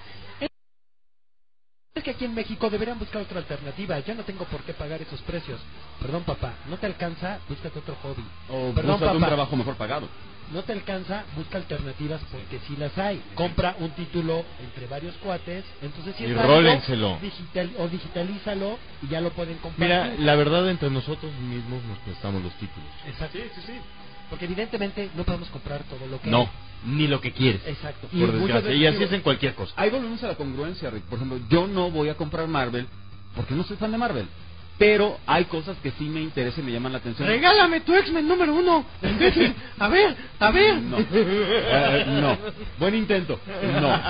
Es que aquí en México deberían buscar otra alternativa. Yo no tengo por qué pagar esos precios. Perdón, papá, no te alcanza, búscate otro hobby. O perdón, búscate un papá, trabajo mejor pagado. no te alcanza, busca alternativas porque sí las hay. Compra un título entre varios cuates, entonces si es Y válido, rólenselo. digitalízalo y ya lo pueden comprar. Mira, la verdad, entre nosotros mismos nos prestamos los títulos. Exacto. Sí. Porque evidentemente no podemos comprar todo lo que No, hay. ni lo que quieres. Exacto. Por muchas desgracia. veces Y así digo, es en cualquier cosa. Ahí volvemos a la congruencia, Rick. Por ejemplo, yo no voy a comprar Marvel porque no soy fan de Marvel. Pero hay cosas que sí me interesan y me llaman la atención. ¡Regálame tu X-Men número 1! A ver. No. No. Buen intento. No.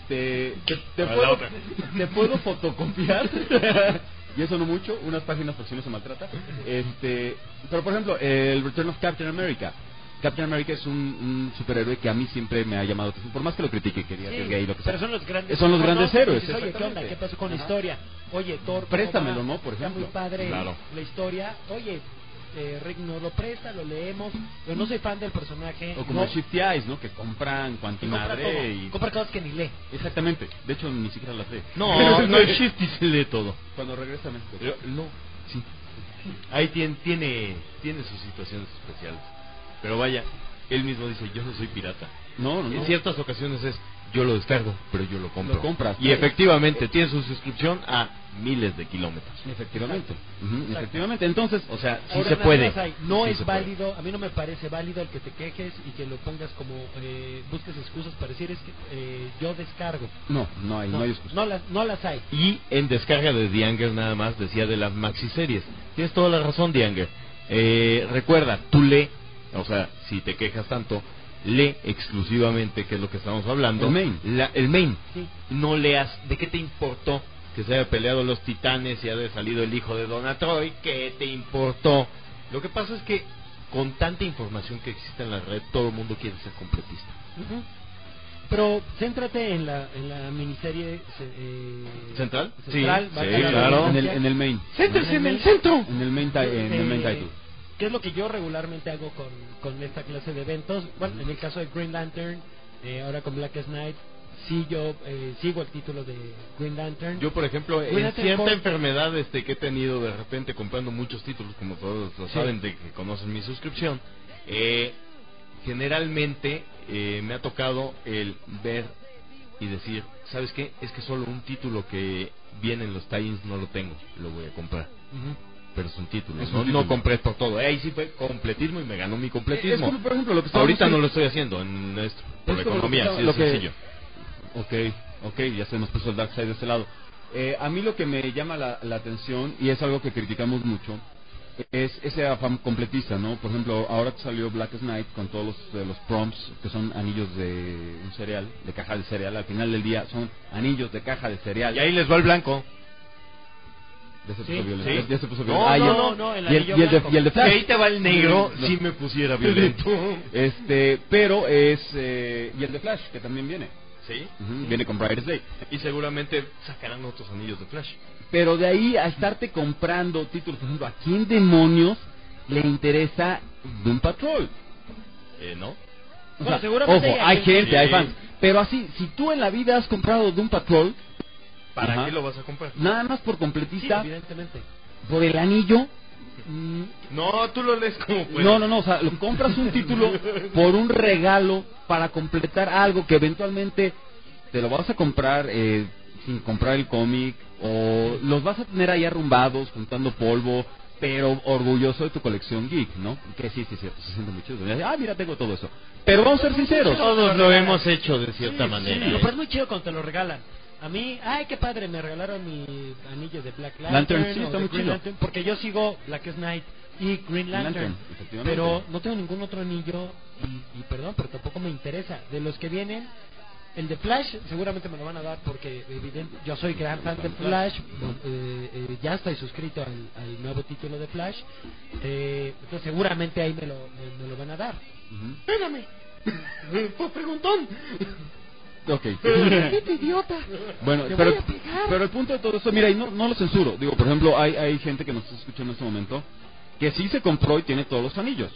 Te puedo fotocopiar. Y eso no mucho, unas páginas por si no se maltrata. Pero por ejemplo, el Return of Captain America. Captain America es un superhéroe que a mí siempre me ha llamado atención, por más que lo critique, quería ser gay, lo que sea. Pero son los grandes, son los grandes héroes. Dices, oye, ¿qué onda? ¿Qué pasó con la historia? Oye, Thor, préstamelo, ¿no? Por está ejemplo. muy padre Claro. la historia. Oye, Rick nos lo presta, lo leemos. Pero no soy fan del personaje. O como no, Shifty Eyes, ¿no? Que compran cuantimadre y... compra cosas que ni lee. Exactamente. De hecho, ni siquiera las lee. No, el Shifty se lee todo. Cuando regresa a México. No, sí. Ahí tiene sus situaciones especiales. Pero vaya, él mismo dice, yo no soy pirata. No. En ciertas ocasiones es, yo lo descargo, pero yo lo compro. Lo compras. Y efectivamente tiene su suscripción a miles de kilómetros. Efectivamente. Efectivamente. Entonces, o sea, sí Ahora, se puede. No Sí es se puede. válido, a mí no me parece válido el que te quejes y que lo pongas como busques excusas para decir es que yo descargo. No hay excusas. No las hay. Y en descarga de Dianger nada más decía de las maxiseries. Tienes toda la razón, Dianger. Recuerda, tú lee, o sea, si te quejas tanto, lee exclusivamente, que es lo que estamos hablando. El main. Sí. No leas, ¿de qué te importó que se haya peleado los titanes y haya salido el hijo de Donna Troy? ¿Qué te importó? Lo que pasa es que con tanta información que existe en la red, todo el mundo quiere ser completista. Pero céntrate en la miniserie ¿Central? Sí, claro. En el main. Céntrese en el centro. En el main title. ¿Qué es lo que yo regularmente hago con esta clase de eventos? Bueno, en el caso de Green Lantern, ahora con Blackest Night, sí yo sigo el título de Green Lantern. Yo, por ejemplo, Green en Lantern cierta enfermedad que he tenido de repente comprando muchos títulos, como todos lo saben, de que conocen mi suscripción, generalmente me ha tocado el ver y decir, ¿sabes qué? Es que solo un título que viene en los tie-ins no lo tengo, lo voy a comprar. Pero es un título, no compré por todo. Ahí sí fue completismo y me ganó mi completismo. Es como, por ejemplo, lo que ahorita no lo estoy haciendo en esto, por la economía, sí es sencillo. Ok, ya se nos puso el Dark Side de este lado. A mí lo que me llama la atención, y es algo que criticamos mucho, es ese afán completista, ¿no? Por ejemplo, ahora que salió Blackest Night con todos los prompts, que son anillos de un cereal, de caja de cereal, al final del día son anillos de caja de cereal. Y ahí les va el blanco. Ya se puso violento. Sí. Ya se puso violento. No, el y el de Flash. Y ahí te va el negro, si me pusiera violento. Pero es y el de Flash, que también viene. Sí. Viene con Brightest Day. Y seguramente sacarán otros anillos de Flash. Pero de ahí a estarte comprando títulos, por ejemplo, ¿a quién demonios le interesa Doom Patrol? ¿No? O sea, seguramente ojo, hay gente, hay fans. Pero así, si tú en la vida has comprado Doom Patrol, ¿para qué lo vas a comprar? Nada más por completista. Sí, evidentemente. Por el anillo. No, tú lo lees como puedes. No, o sea, lo compras un título por un regalo para completar algo que eventualmente te lo vas a comprar sin comprar el cómic, o los vas a tener ahí arrumbados, juntando polvo, pero orgulloso de tu colección geek, ¿no? Que sí, cierto, se siente muy chido. Mira, tengo todo eso. Pero vamos a ser sinceros. Todos lo hemos hecho de cierta manera. Sí, pero es muy chido cuando te lo regalan. A mí, qué padre, me regalaron mi anillo de Black Lantern, sí, está muy chido. Lantern, porque yo sigo Blackest Night y Green Lantern, pero no tengo ningún otro anillo y perdón, pero tampoco me interesa. De los que vienen, el de Flash seguramente me lo van a dar porque yo soy gran fan de Flash, ya estoy suscrito al nuevo título de Flash, entonces seguramente ahí me lo van a dar. Espérame, por preguntón. Ok. Idiota. Bueno, pero el punto de todo esto, mira, y no lo censuro. Digo, por ejemplo, hay gente que nos está escuchando en este momento que sí se compró y tiene todos los anillos.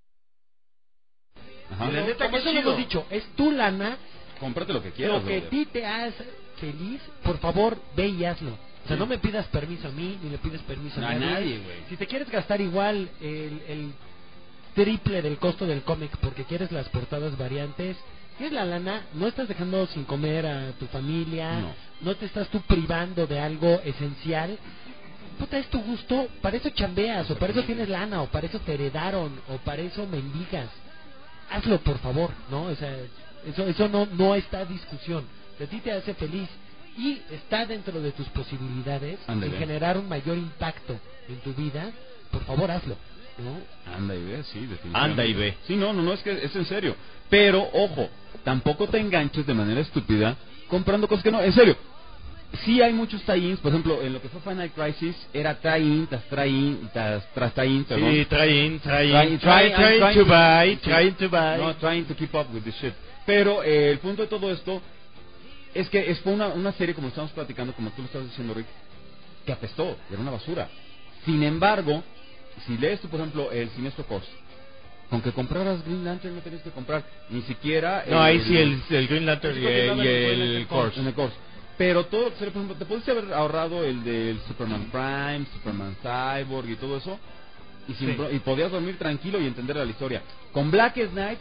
Ajá. La neta, como eso lo hemos dicho, es tu lana. Cómprate lo que quieras. Lo que a ti te hace feliz, por favor, ve y hazlo. O sea, no me pidas permiso a mí, ni le pides permiso a nadie, güey. Si te quieres gastar igual el triple del costo del cómic porque quieres las portadas variantes, tienes la lana, no estás dejando sin comer a tu familia, no te estás tú privando de algo esencial. Puta, es tu gusto, para eso chambeas, o para eso tienes lana, o para eso te heredaron, o para eso mendigas. Hazlo, por favor, ¿no? O sea, eso no está a discusión. De ti te hace feliz y está dentro de tus posibilidades de generar un mayor impacto en tu vida, por favor, hazlo, ¿no? Anda y ve, sí, definitivamente. Anda y ve. Sí, no, es que es en serio. Pero, ojo, tampoco te enganches de manera estúpida comprando cosas que no, en serio. Sí hay muchos tie-ins, por ejemplo, en lo que fue Final Crisis era tie-in tras tie-in, perdón. Sí, trying to buy. No, trying to keep up with this shit. Pero el punto de todo esto es que fue una serie, como estamos platicando, como tú lo estás diciendo, Rick, que apestó, era una basura. Sin embargo, si lees tú, por ejemplo, el Sinestro Corps, con que compraras Green Lantern no tenías que comprar ni siquiera... No, ahí sí el Green Lantern y el Corps. Pero todo, por ejemplo, te pudiste haber ahorrado el del Superman Prime, Superman Cyborg y todo eso, y podías dormir tranquilo y entender la historia. Con Blackest Night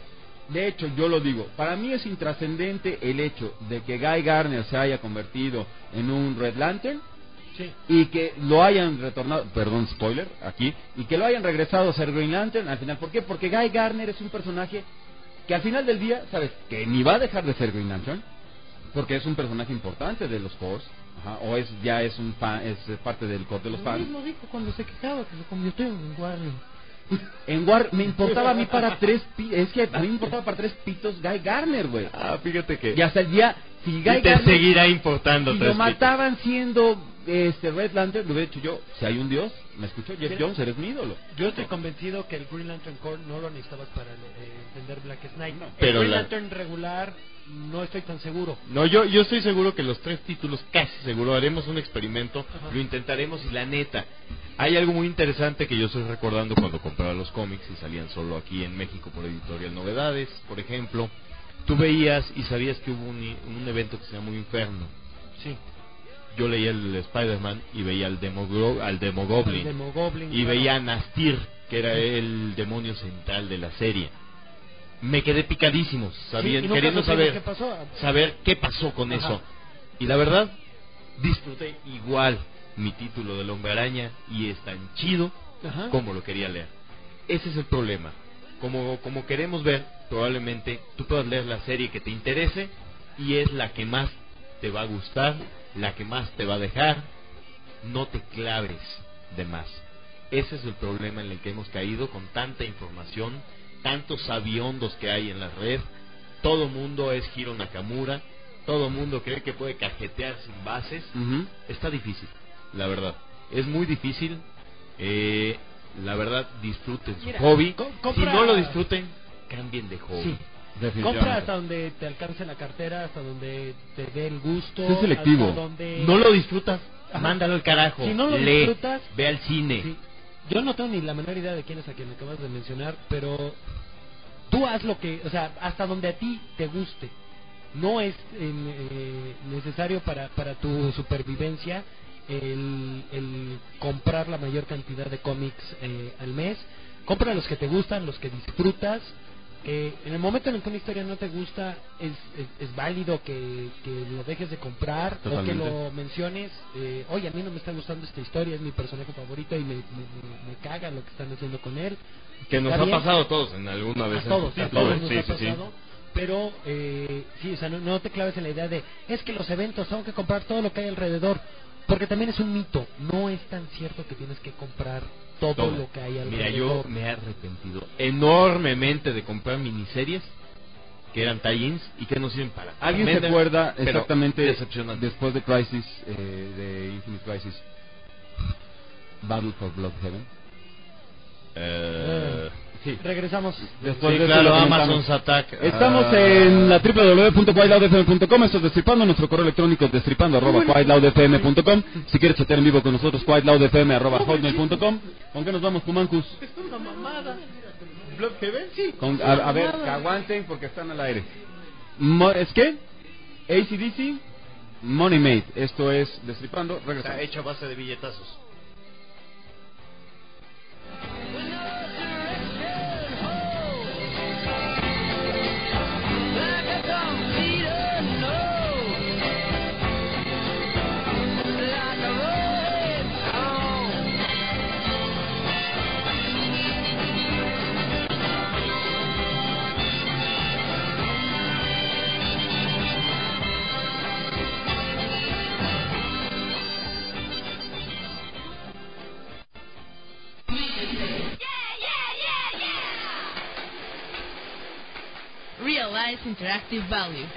De hecho, yo lo digo, para mí es intrascendente el hecho de que Guy Gardner se haya convertido en un Red Lantern y que lo hayan retornado, perdón, spoiler, aquí, y que lo hayan regresado a ser Green Lantern al final. ¿Por qué? Porque Guy Gardner es un personaje que al final del día, ¿sabes? Que ni va a dejar de ser Green Lantern, porque es un personaje importante de los cores, o ya es un fan, es parte del core de los fans. Lo mismo dijo cuando se quejaba que se convirtió en Warner. En War me importaba a mí para tres es que a mí me importaba para tres pitos Guy Gardner, güey. Fíjate que... Y hasta el día, si Guy te Gardner seguirá importando. si lo mataban siendo Red Lantern, lo hubiera dicho yo, si hay un dios, me escuchó, Jeff Jones, eres mi ídolo. Yo estoy convencido que el Green Lantern Corps no lo necesitabas para entender Black Knight. Pero el Green Lantern regular no estoy tan seguro. No, yo estoy seguro que los 3 títulos, casi seguro, haremos un experimento, lo intentaremos y la neta, hay algo muy interesante que yo estoy recordando cuando compraba los cómics y salían solo aquí en México por Editorial Novedades, por ejemplo, tú veías y sabías que hubo un evento que se llamó Inferno. Sí. Yo leía el Spider-Man y veía al Demogoblin, y veía a Nastir, que era el demonio central de la serie. Me quedé picadísimo, queriendo saber qué pasó con eso. Y la verdad, disfruté igual mi título del Hombre Araña y es tan chido como lo quería leer. Ese es el problema. Como queremos ver, probablemente tú puedas leer la serie que te interese y es la que más te va a gustar, la que más te va a dejar. No te claves de más. Ese es el problema en el que hemos caído con tanta información, tantos sabiondos que hay en la red. Todo mundo es Hiro Nakamura, todo mundo cree que puede cajetear sin bases. Está difícil, la verdad, es muy difícil. La verdad, disfruten su hobby. Si no lo disfruten, cambien de hobby. Compra hasta donde te alcance la cartera, hasta donde te dé el gusto. Es selectivo. Donde... No lo disfrutas, mándalo al carajo. Si no lo lee, disfrutas, ve al cine. Sí. Yo no tengo ni la menor idea de quién es a quien acabas de mencionar, pero tú haz lo que, o sea, hasta donde a ti te guste. No es necesario para tu supervivencia el comprar la mayor cantidad de cómics al mes. Compra los que te gustan, los que disfrutas. En el momento en el que una historia no te gusta, es válido que lo dejes de comprar. Totalmente. O que lo menciones. Oye, a mí no me está gustando esta historia, es mi personaje favorito y me caga lo que están haciendo con él. Que nos ha pasado a todos en alguna vez. A todos nos ha pasado. Sí. Pero sí, o sea, no te claves en la idea de es que los eventos tengo que comprar todo lo que hay alrededor, porque también es un mito. No es tan cierto que tienes que comprar todo lo que hay alrededor. Mira, yo me he arrepentido enormemente de comprar miniseries que eran tie-ins y que no sirven para nada. ¿Alguien se acuerda exactamente decepcionante después de Crisis, de Infinite Crisis, Battle for Bloodhaven? Sí. Regresamos. Después de claro, Amazon's Attack. Estamos en la www.quietloudfm.com. Esto es Destripando. Nuestro correo electrónico es destripando@quietloudfm.com. Si quieres chatear en vivo con nosotros, quietloudfm@hotmail.com. ¿Con qué nos vamos, Kumancus? Es una mamada. ¿Bloodhaven? Sí. A ver, que aguanten porque están al aire. ¿Es qué? AC/DC, Money Made. Esto es Destripando. Regresamos. Está hecho a base de billetazos. Realize Interactive Value.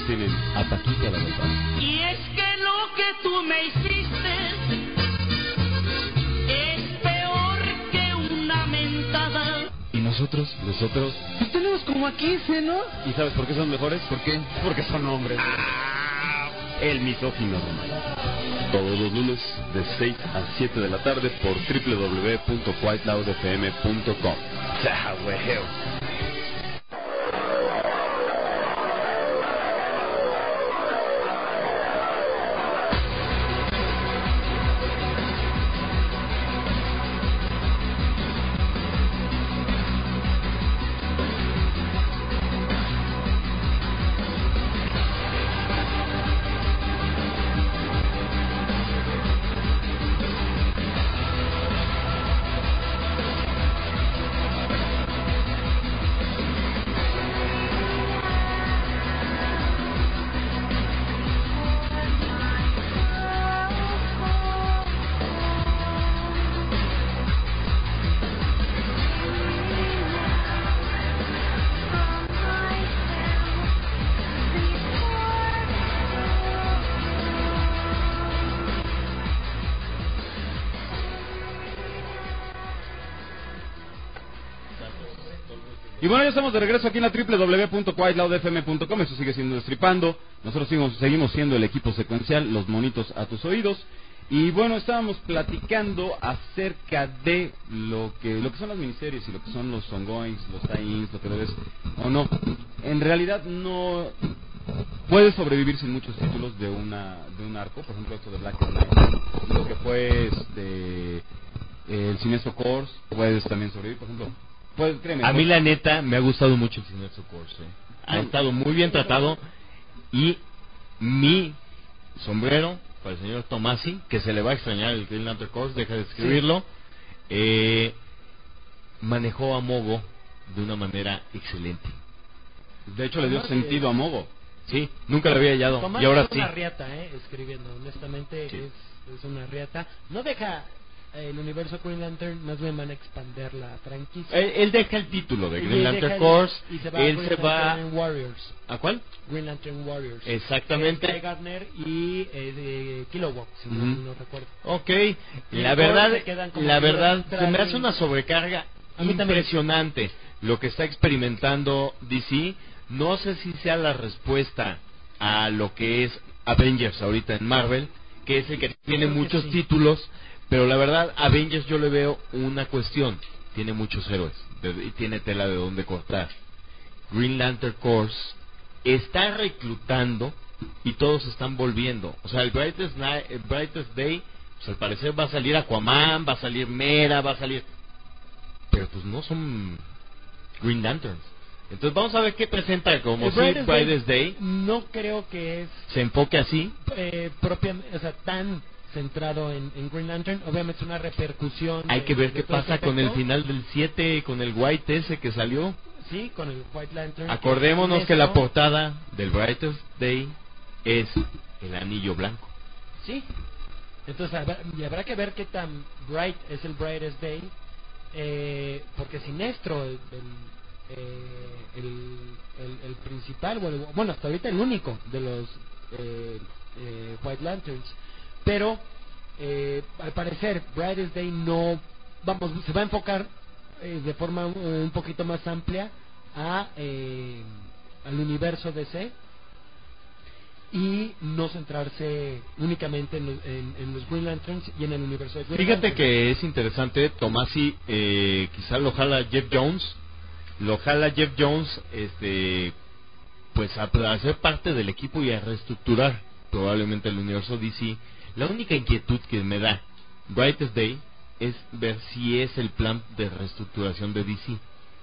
tienen a Paquita la del barrio. Y es que lo que tú me hiciste es peor que una mentada. ¿Y nosotros? Nosotros. Pues tenemos como a 15, ¿no? ¿Y sabes por qué son mejores? ¿Por qué? Porque son hombres. El misógino Román. Todos los lunes de 6 a 7 de la tarde por www.quiteloudfm.com. ¡Ja, huevo! Y bueno, ya estamos de regreso aquí en la www.quiteloudfm.com. Eso sigue siendo Destripando. Nosotros seguimos siendo el equipo secuencial, los monitos a tus oídos. Y bueno, estábamos platicando acerca de lo que son las miniseries y lo que son los ongoings, los tie-ins, lo que debes o no. En realidad no puedes sobrevivir sin muchos títulos de un arco. Por ejemplo, esto de Black Knight, lo que fue el Sinestro Corps, puedes también sobrevivir, por ejemplo. Pues, créeme, a mí la neta me ha gustado mucho el Sinestro Corps. Ha estado muy bien tratado. Y mi sombrero para el señor Tomasi, que se le va a extrañar el Green Lantern Corps, deja de escribirlo. Manejó a Mogo de una manera excelente. De hecho le dio sentido a Mogo. Sí, nunca lo había hallado. Tomás y ahora es sí. una riata, escribiendo, honestamente, Sí. es una riata. No deja el universo Green Lantern, más bien van a expandir la franquicia. Él deja el título de Y Green deja Lantern Corps. y se va Él a se Green va Lantern Warriors. ¿A cuál? Green Lantern Warriors. Exactamente. Guy Gardner y Kilowog, si no recuerdo. Ok, Y la el verdad, Corps se quedan como la figuras verdad, se me centrales. hace una sobrecarga A mí también. impresionante lo que está experimentando DC. No sé si sea la respuesta a lo que es Avengers ahorita en Marvel, que es el que tiene muchos títulos, pero la verdad, Avengers yo le veo una cuestión: tiene muchos héroes y tiene tela de donde cortar. Green Lantern Corps está reclutando y todos están volviendo. O sea, el Brightest Day, pues al parecer va a salir Aquaman, va a salir Mera, va a salir... Pero pues no son Green Lanterns. Entonces vamos a ver qué presenta como si Brightest Day. No creo que es se enfoque así. Propiamente, o sea, tan centrado en Green Lantern. Obviamente es una repercusión. Hay que ver de qué todo pasa este con el efecto. final del 7, con el White ese que salió. Sí, con el White Lantern. Acordémonos que la portada del Brightest Day es el anillo blanco. Sí. Entonces y habrá que ver qué tan bright es el Brightest Day. Porque Sinestro, el principal, bueno, hasta ahorita el único de los White Lanterns, pero al parecer Brightest Day no, se va a enfocar de forma un poquito más amplia al universo DC y no centrarse únicamente en los Green Lanterns y en el universo de Green Fíjate Lantern. que es interesante, Tomasi, quizá lo jala Jeff Jones, pues a ser parte del equipo y a reestructurar probablemente el universo DC. La única inquietud que me da Brightest Day es ver si es el plan de reestructuración de DC.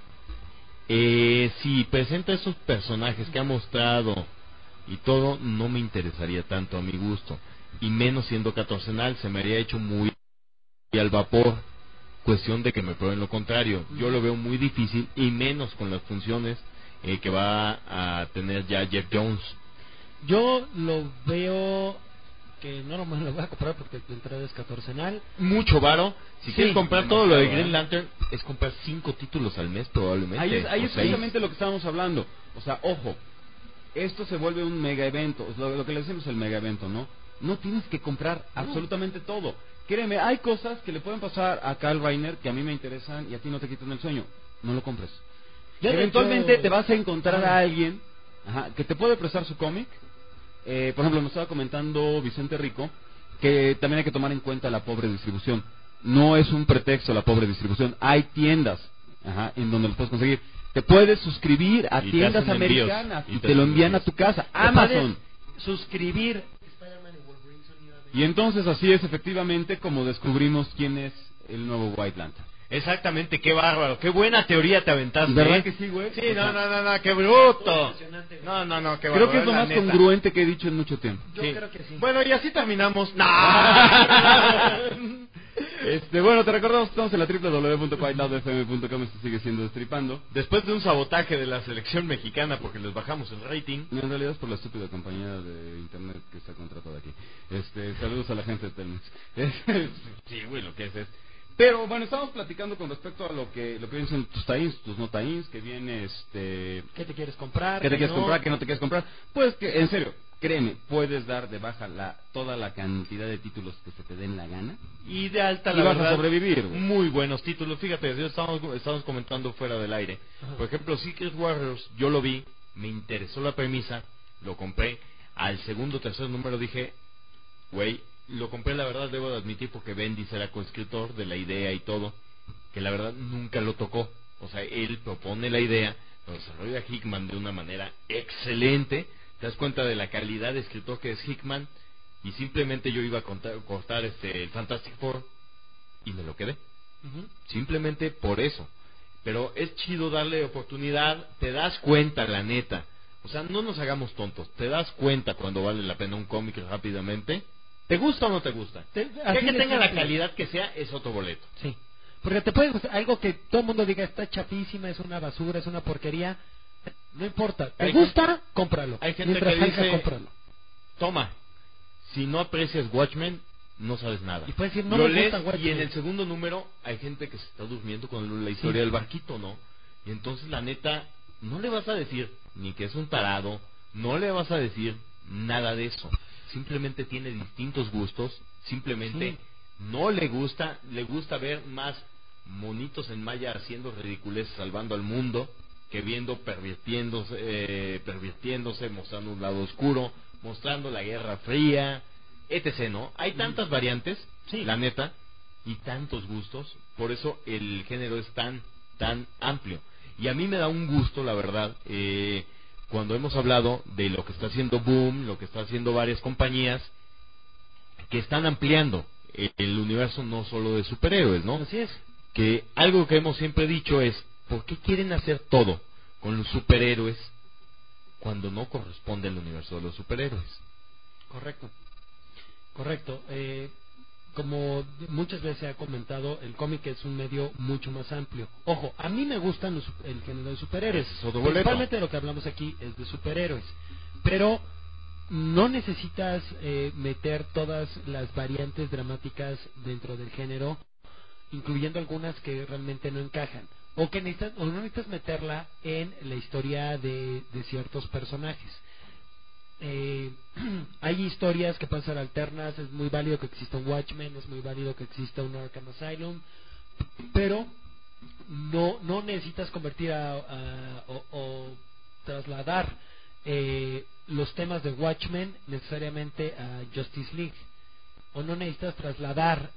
Si presenta esos personajes que ha mostrado y todo, no me interesaría tanto a mi gusto, y menos siendo catorcenal, se me haría hecho muy al vapor. Cuestión de que me prueben lo contrario. Yo lo veo muy difícil, y menos con las funciones que va a tener ya Jeff Jones. Yo lo veo que no me lo voy a comprar porque de entrada es catorcenal. Mucho varo. Si Sí, quieres comprar todo lo de Green Lantern, es comprar 5 títulos al mes probablemente. Ahí es o 6. precisamente lo que estábamos hablando. O sea, ojo, esto se vuelve un mega evento, lo que le decimos el mega evento, ¿no? No tienes que comprar absolutamente todo. Créeme, hay cosas que le pueden pasar a Kyle Rayner que a mí me interesan y a ti no te quitan el sueño. No lo compres. Eventualmente te vas a encontrar a alguien que te puede prestar su cómic. Por ejemplo, nos estaba comentando Vicente Rico que también hay que tomar en cuenta la pobre distribución. No es un pretexto la pobre distribución. Hay tiendas en donde lo puedes conseguir. Te puedes suscribir a tiendas americanas y te lo envían a tu casa. Amazon. Suscribir. Y entonces así es efectivamente como descubrimos quién es el nuevo White Lantern. Exactamente, qué bárbaro, qué buena teoría te aventaste. ¿Verdad que sí, güey? Sí, no, qué bruto. No, qué bárbaro. Creo que es lo más congruente que he dicho en mucho tiempo. Yo creo que sí. Bueno, y así terminamos. ¡No! Bueno, te recordamos que estamos en la www.whiteloudfm.com. Esto sigue siendo Destripando. Después de un sabotaje de la selección mexicana porque les bajamos el rating. No, en realidad es por la estúpida compañía de internet que está contratada aquí. Saludos a la gente de Telmex. Sí, güey, lo que es. Pero bueno, estamos platicando con respecto a lo que dicen tus tie-ins, tus no tie-ins, que viene ¿qué te quieres comprar? ¿Qué te quieres comprar? ¿Qué no te quieres comprar? Pues que, en serio, créeme, puedes dar de baja toda la cantidad de títulos que se te den la gana. Y de alta, y la vas verdad, a sobrevivir. Muy buenos títulos. Fíjate, estamos comentando fuera del aire. Por ejemplo, Secret Warriors, yo lo vi, me interesó la premisa, lo compré. Al segundo o tercer número dije, güey, lo compré, la verdad, debo de admitir, porque Bendis era coescritor de la idea y todo, que la verdad nunca lo tocó. O sea, él propone la idea, lo desarrolla Hickman de una manera excelente. Te das cuenta de la calidad de escritor que es Hickman, y simplemente yo iba a cortar el Fantastic Four y me lo quedé. Simplemente por eso. Pero es chido darle oportunidad, te das cuenta, la neta. O sea, no nos hagamos tontos, te das cuenta cuando vale la pena un cómic rápidamente. ¿Te gusta o no te gusta? Que tenga la calidad que sea, es otro boleto. Sí. Porque te puede gustar algo que todo el mundo diga está chapísima, es una basura, es una porquería. No importa. ¿Te gusta? Cómpralo. Hay gente Mientras que dice, cómpralo. Toma, si no aprecias Watchmen, no sabes nada. Y puedes decir, no lo me lees, gusta Watchmen. y en el segundo número hay gente que se está durmiendo con la historia del barquito, ¿no? Y entonces, la neta, no le vas a decir ni que es un tarado, no le vas a decir nada de eso. Simplemente tiene distintos gustos, simplemente no le gusta ver más monitos en malla haciendo ridiculez, salvando al mundo, que viendo pervirtiéndose, mostrando un lado oscuro, mostrando la Guerra Fría, etc., ¿no? Hay tantas variantes, la neta, y tantos gustos, por eso el género es tan amplio. Y a mí me da un gusto, la verdad, cuando hemos hablado de lo que está haciendo Boom, lo que está haciendo varias compañías que están ampliando el universo, no solo de superhéroes, ¿no? Así es. Que algo que hemos siempre dicho es, ¿por qué quieren hacer todo con los superhéroes cuando no corresponde al universo de los superhéroes? Correcto. Como muchas veces se ha comentado, el cómic es un medio mucho más amplio. Ojo, a mí me gustan el género de superhéroes. Principalmente lo que hablamos aquí es de superhéroes. Pero no necesitas meter todas las variantes dramáticas dentro del género, incluyendo algunas que realmente no encajan. O no necesitas meterla en la historia de ciertos personajes. Hay historias que pueden ser alternas, es muy válido que exista un Watchmen, es muy válido que exista un Arkham Asylum, pero no necesitas convertir o trasladar los temas de Watchmen necesariamente a Justice League, o no necesitas trasladar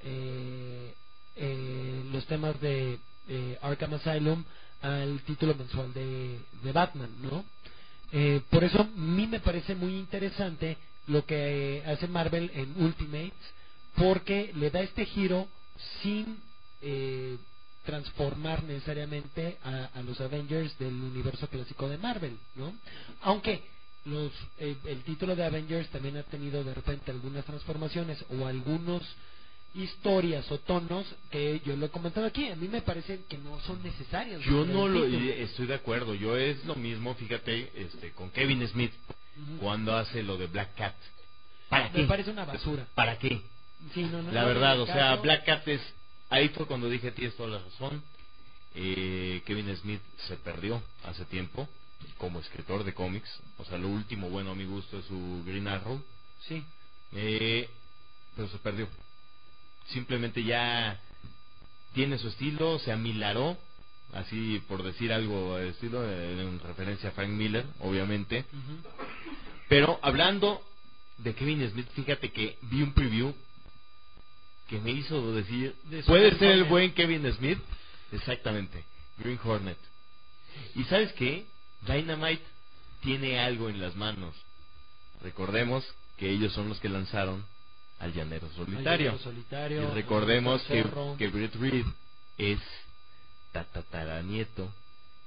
los temas de Arkham Asylum al título mensual de Batman, ¿no? Por eso a mí me parece muy interesante lo que hace Marvel en Ultimates, porque le da este giro sin transformar necesariamente a los Avengers del universo clásico de Marvel, ¿no? Aunque el título de Avengers también ha tenido de repente algunas transformaciones o algunos historias o tonos que yo lo he comentado aquí, a mí me parece que no son necesarios. Yo no lo estoy de acuerdo. Yo es lo mismo, fíjate, con Kevin Smith cuando hace lo de Black Cat. ¿Para qué? Me parece una basura. ¿Para qué? Sí, la verdad, o sea, Black Cat ahí fue cuando dije, tienes toda la razón. Kevin Smith se perdió hace tiempo. como escritor de cómics. O sea, lo último bueno a mi gusto es su Green Arrow. Sí. Pero se perdió. Simplemente ya tiene su estilo, se amilaró, así por decir algo de estilo, en referencia a Frank Miller, obviamente. Pero hablando de Kevin Smith, fíjate que vi un preview que me hizo decir, ¿puede ser el buen Kevin Smith? Exactamente, Green Hornet. ¿Y sabes qué? Dynamite tiene algo en las manos. Recordemos que ellos son los que lanzaron al Llanero Solitario. Y recordemos que Brett Reed es tataranieto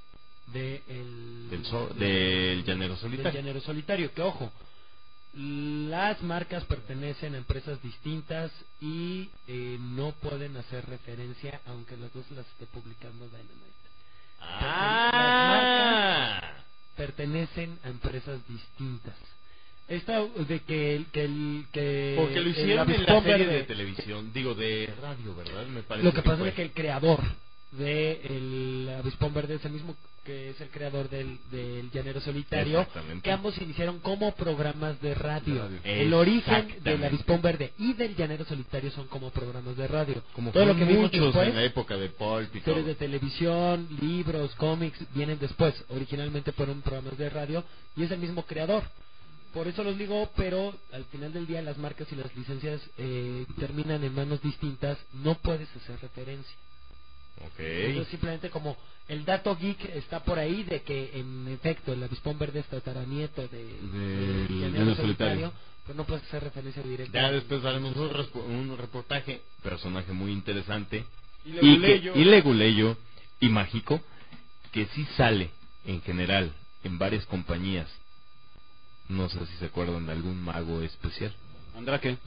del Llanero Solitario. Del Llanero Solitario, que ojo, las marcas pertenecen a empresas distintas y no pueden hacer referencia, aunque las dos las esté publicando Dynamite. Las marcas pertenecen a empresas distintas. Esta de que porque lo hicieron en la serie de televisión, digo de radio, ¿verdad? Me parece. Lo que pasa es que el creador de el Avispón Verde es el mismo que es el creador del Llanero Solitario, que ambos iniciaron como programas de radio. El origen del Avispón Verde y del Llanero Solitario son como programas de radio. Como todo lo que vimos muchos después, en la época de Pulp y series todo. de televisión, libros, cómics, vienen después. Originalmente fueron programas de radio y es el mismo creador. Por eso los digo, pero al final del día las marcas y las licencias terminan en manos distintas, no puedes hacer referencia. Entonces simplemente como el dato geek está por ahí de que en efecto el Avispón Verde es tataranieto de Llanero Solitario, pero no puedes hacer referencia directa. Ya después haremos un reportaje, personaje muy interesante y leguleyo y mágico, que sí sale en general en varias compañías. No sé si se acuerdan de algún mago especial. ¿Mandrake?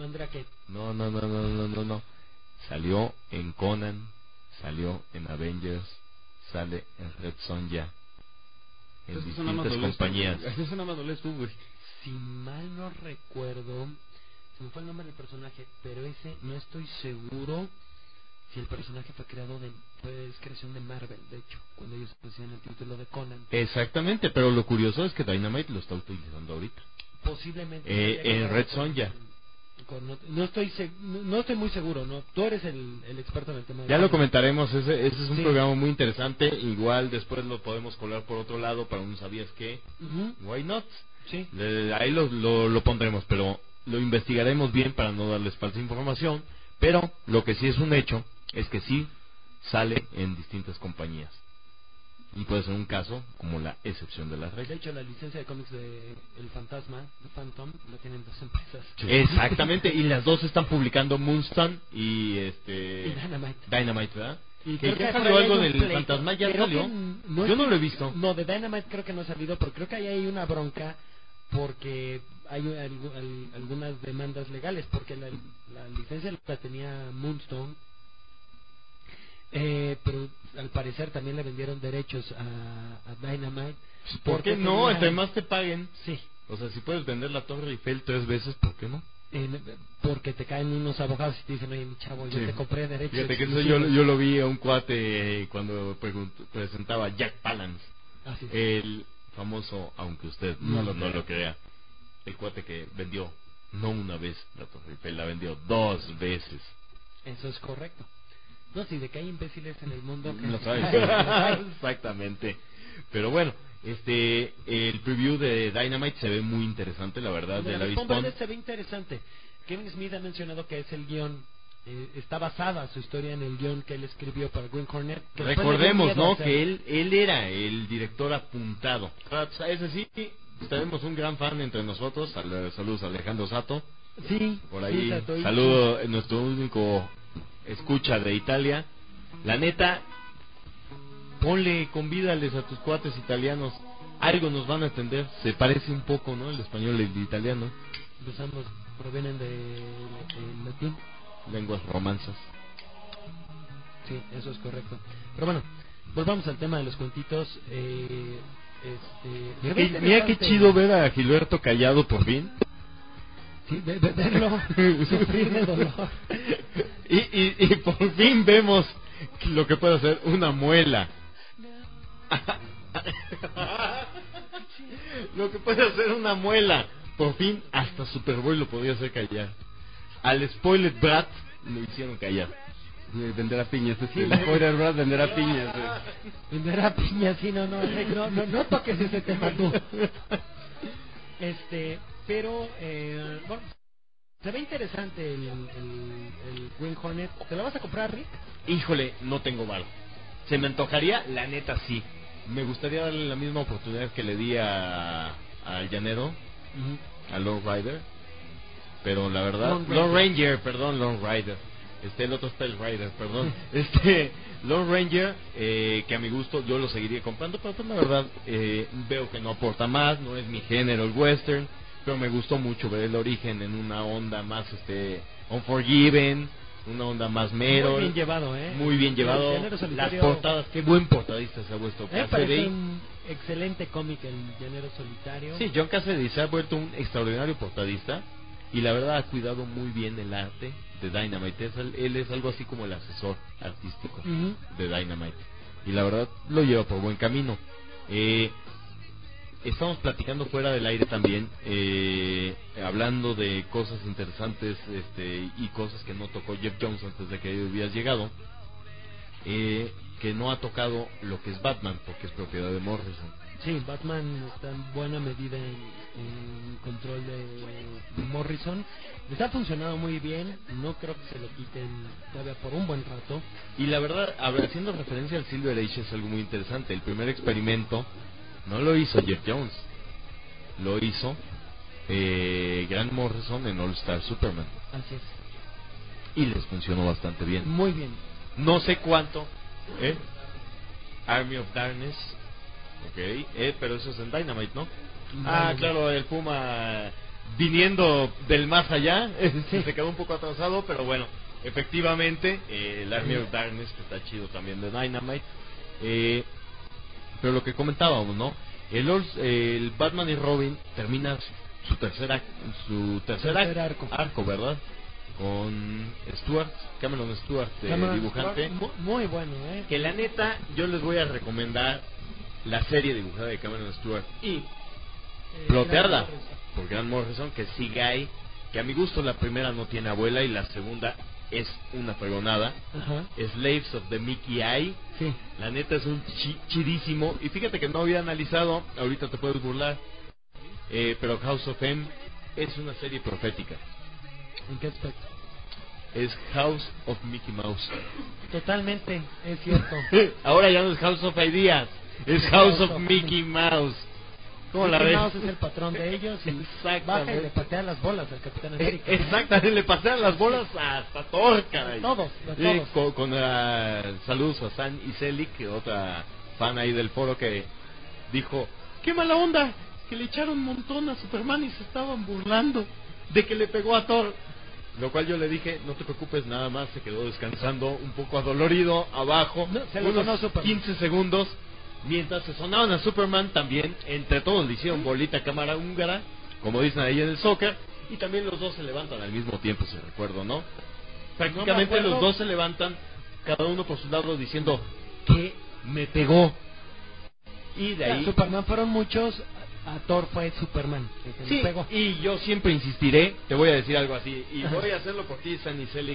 No. Salió en Conan, salió en Avengers, sale en Red Sonja, en distintas compañías. Eso nada más lo lees tú, güey. Si mal no recuerdo, se me fue el nombre del personaje, pero ese no estoy seguro si el personaje fue creación de Marvel, de hecho, cuando ellos pusieron el título de Conan. Exactamente, pero lo curioso es que Dynamite lo está utilizando ahorita. Posiblemente. En Red Sonja. No estoy muy seguro, ¿no? Tú eres el experto en el tema. Ya lo comentaremos, ese es un programa muy interesante. Igual después lo podemos colar por otro lado para un ¿sabías qué? Why not? Sí. Ahí lo pondremos, pero lo investigaremos bien para no darles falsa información. Pero lo que sí es un hecho es que sí sale en distintas compañías. Y puede ser un caso como la excepción de las reglas. De hecho, la licencia de cómics de El Fantasma, de Phantom, lo tienen dos empresas. Exactamente, y las dos están publicando Moonstone y Dynamite, ¿verdad? Y que ya salió algo del Fantasma, ya salió. Yo no lo he visto. No, de Dynamite creo que no ha salido, pero creo que ahí hay una bronca porque hay algunas demandas legales, porque la licencia la tenía Moonstone, pero al parecer también le vendieron derechos a Dynamite. ¿Por qué no? Entre más te paguen. Sí. O sea, si puedes vender la Torre Eiffel 3 veces, ¿por qué no? Porque te caen unos abogados y te dicen, oye, mi chavo, yo te compré derechos. Fíjate que eso yo lo vi a un cuate cuando presentaba Jack Palance, el famoso, aunque usted no lo crea, el cuate que vendió no una vez la Torre Eiffel, la vendió 2 veces. Eso es correcto. No, si de que hay imbéciles en el mundo que lo sabes. Exactamente. Pero bueno, el preview de Dynamite se ve muy interesante, la verdad. De la Avispón se ve interesante. Kevin Smith ha mencionado que es el guión, está basada su historia en el guión que él escribió para Green Hornet. Recordemos, ¿no? Que él era el director apuntado. Ese sí, tenemos un gran fan entre nosotros. Saludos a Alejandro Sato. Sí. Por ahí, saludo a nuestro único escucha de Italia. La neta, convídales a tus cuates italianos, algo nos van a entender. Se parece un poco, ¿no? El español y el italiano. Los ambos provienen de latín. Lenguas romanzas. Sí, eso es correcto. Pero bueno, volvamos al tema de los cuentitos. Mira qué chido ver a Gilberto callado por fin. Sí, verlo sufrir de dolor. Y por fin vemos lo que puede hacer una muela. lo que puede hacer una muela. Por fin, hasta Superboy lo podía hacer callar. Al Spoiler Brat lo hicieron callar. Venderá piñas, el Spoiler Brat venderá piñas. Venderá piñas, sí, no toques ese tema tú. Pero, bueno, se ve interesante el Green Hornet. ¿Te lo vas a comprar, Rick? Híjole, no tengo varo. Se me antojaría, la neta sí. Me gustaría darle la misma oportunidad que le di al llanero, a Lone Rider. Pero la verdad, Lone Ranger, Lone Rider. El otro Spell Rider, perdón. Lone Ranger, que a mi gusto yo lo seguiría comprando, pero pues la verdad veo que no aporta más, no es mi género el western, pero me gustó mucho ver el origen en una onda más Unforgiven, una onda más mero. Muy bien llevado, Muy bien llevado. Las portadas, qué buen portadista se ha vuelto. Parece un excelente cómic el Llanero Solitario. Sí, John Cassaday se ha vuelto un extraordinario portadista y la verdad ha cuidado muy bien el arte de Dynamite. Él es algo así como el asesor artístico de Dynamite y la verdad lo lleva por buen camino. Estamos platicando fuera del aire también, hablando de cosas interesantes y cosas que no tocó Jeff Jones antes de que hubieras llegado, que no ha tocado lo que es Batman porque es propiedad de Morrison. Sí, Batman está en buena medida en control de Morrison. Les ha funcionado muy bien, no creo que se lo quiten todavía por un buen rato. Y la verdad, haciendo referencia al Silver Age es algo muy interesante. El primer experimento no lo hizo Jeff Jones, lo hizo Grant Morrison en All Star Superman. Así es. Y les funcionó bastante bien. Muy bien. No sé cuánto, Army of Darkness, pero eso es en Dynamite, ¿no? Claro, el Puma viniendo del más allá, se quedó un poco atrasado, pero bueno, efectivamente, el Army of Darkness, que está chido también de Dynamite. Pero lo que comentábamos, ¿no? El Batman y Robin termina su tercer arco, ¿verdad? Con Cameron Stewart, dibujante. Muy bueno, Que la neta, yo les voy a recomendar la serie dibujada de Cameron Stewart y plotearla por Grant Morrison, que es Guy, que a mi gusto la primera no tiene abuela y la segunda es una fregonada. Slaves of the Mickey Eye, sí. La neta es un chidísimo. Y fíjate que no había analizado, ahorita te puedes burlar, pero House of M es una serie profética. ¿En qué aspecto? Es House of Mickey Mouse. Totalmente, es cierto. Ahora ya no es House of Ideas, es House of Mickey Mouse. ¿Cómo la ves? Mickey Mouse es el patrón de ellos y baja y le patea las bolas al Capitán América. Exactamente, le patean las bolas hasta Thor, caray. Todos. Con saludos a San Iselik, otra fan ahí del foro, que dijo: ¡qué mala onda! Que le echaron un montón a Superman y se estaban burlando de que le pegó a Thor. Lo cual yo le dije: no te preocupes, nada más se quedó descansando un poco adolorido abajo, unos 15 segundos. Mientras se sonaban a Superman, también entre todos le hicieron bolita cámara húngara, como dicen ahí en el soccer, y también los dos se levantan al mismo tiempo, si recuerdo, ¿no? Prácticamente los dos se levantan, cada uno por su lado, diciendo: ¿qué me pegó? Y de ahí Superman fueron muchos, a Thor fue Superman el que le pegó. Y yo siempre insistiré, te voy a decir algo así, y voy a hacerlo por ti, San Iselik.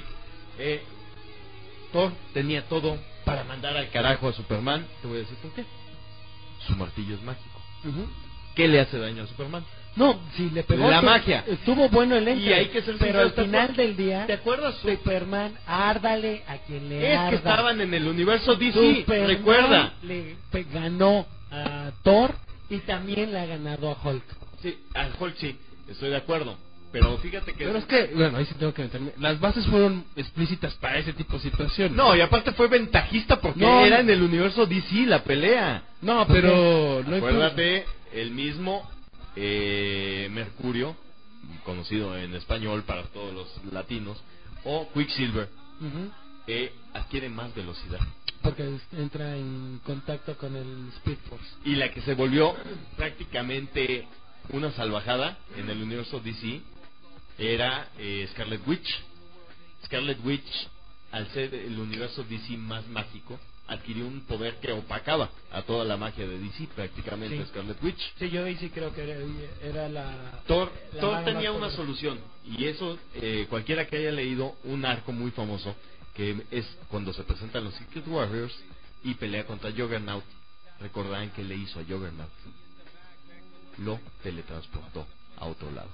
Thor tenía todo para mandar al carajo a Superman. Te voy a decir por qué. Su martillo es mágico. ¿Qué le hace daño a Superman? No, si le pegó la magia. Estuvo bueno el y hay que ser pero al final del día, ¿te acuerdas? Superman, árdale a quien le arda. Es que estaban en el universo DC, Superman recuerda. Le ganó a Thor y también le ha ganado a Hulk. Sí, a Hulk sí, estoy de acuerdo. Pero fíjate que... Pero es que, bueno, ahí sí tengo que meterme. Las bases fueron explícitas para ese tipo de situaciones. No, y aparte fue ventajista porque era en el universo DC la pelea. No, pero... Acuérdate, el mismo Mercurio, conocido en español para todos los latinos, o Quicksilver, adquiere más velocidad. Porque entra en contacto con el Speed Force. Y la que se volvió prácticamente una salvajada en el universo DC era Scarlet Witch. Scarlet Witch, al ser el universo DC más mágico, adquirió un poder que opacaba a toda la magia de DC, prácticamente, Sí. Scarlet Witch. Sí, yo ahí sí creo que era la... Thor maga tenía más una poderosa. solución, y eso cualquiera que haya leído un arco muy famoso, que es cuando se presentan los Secret Warriors y pelea contra Juggernaut. Recordarán que le hizo a Juggernaut, lo teletransportó a otro lado.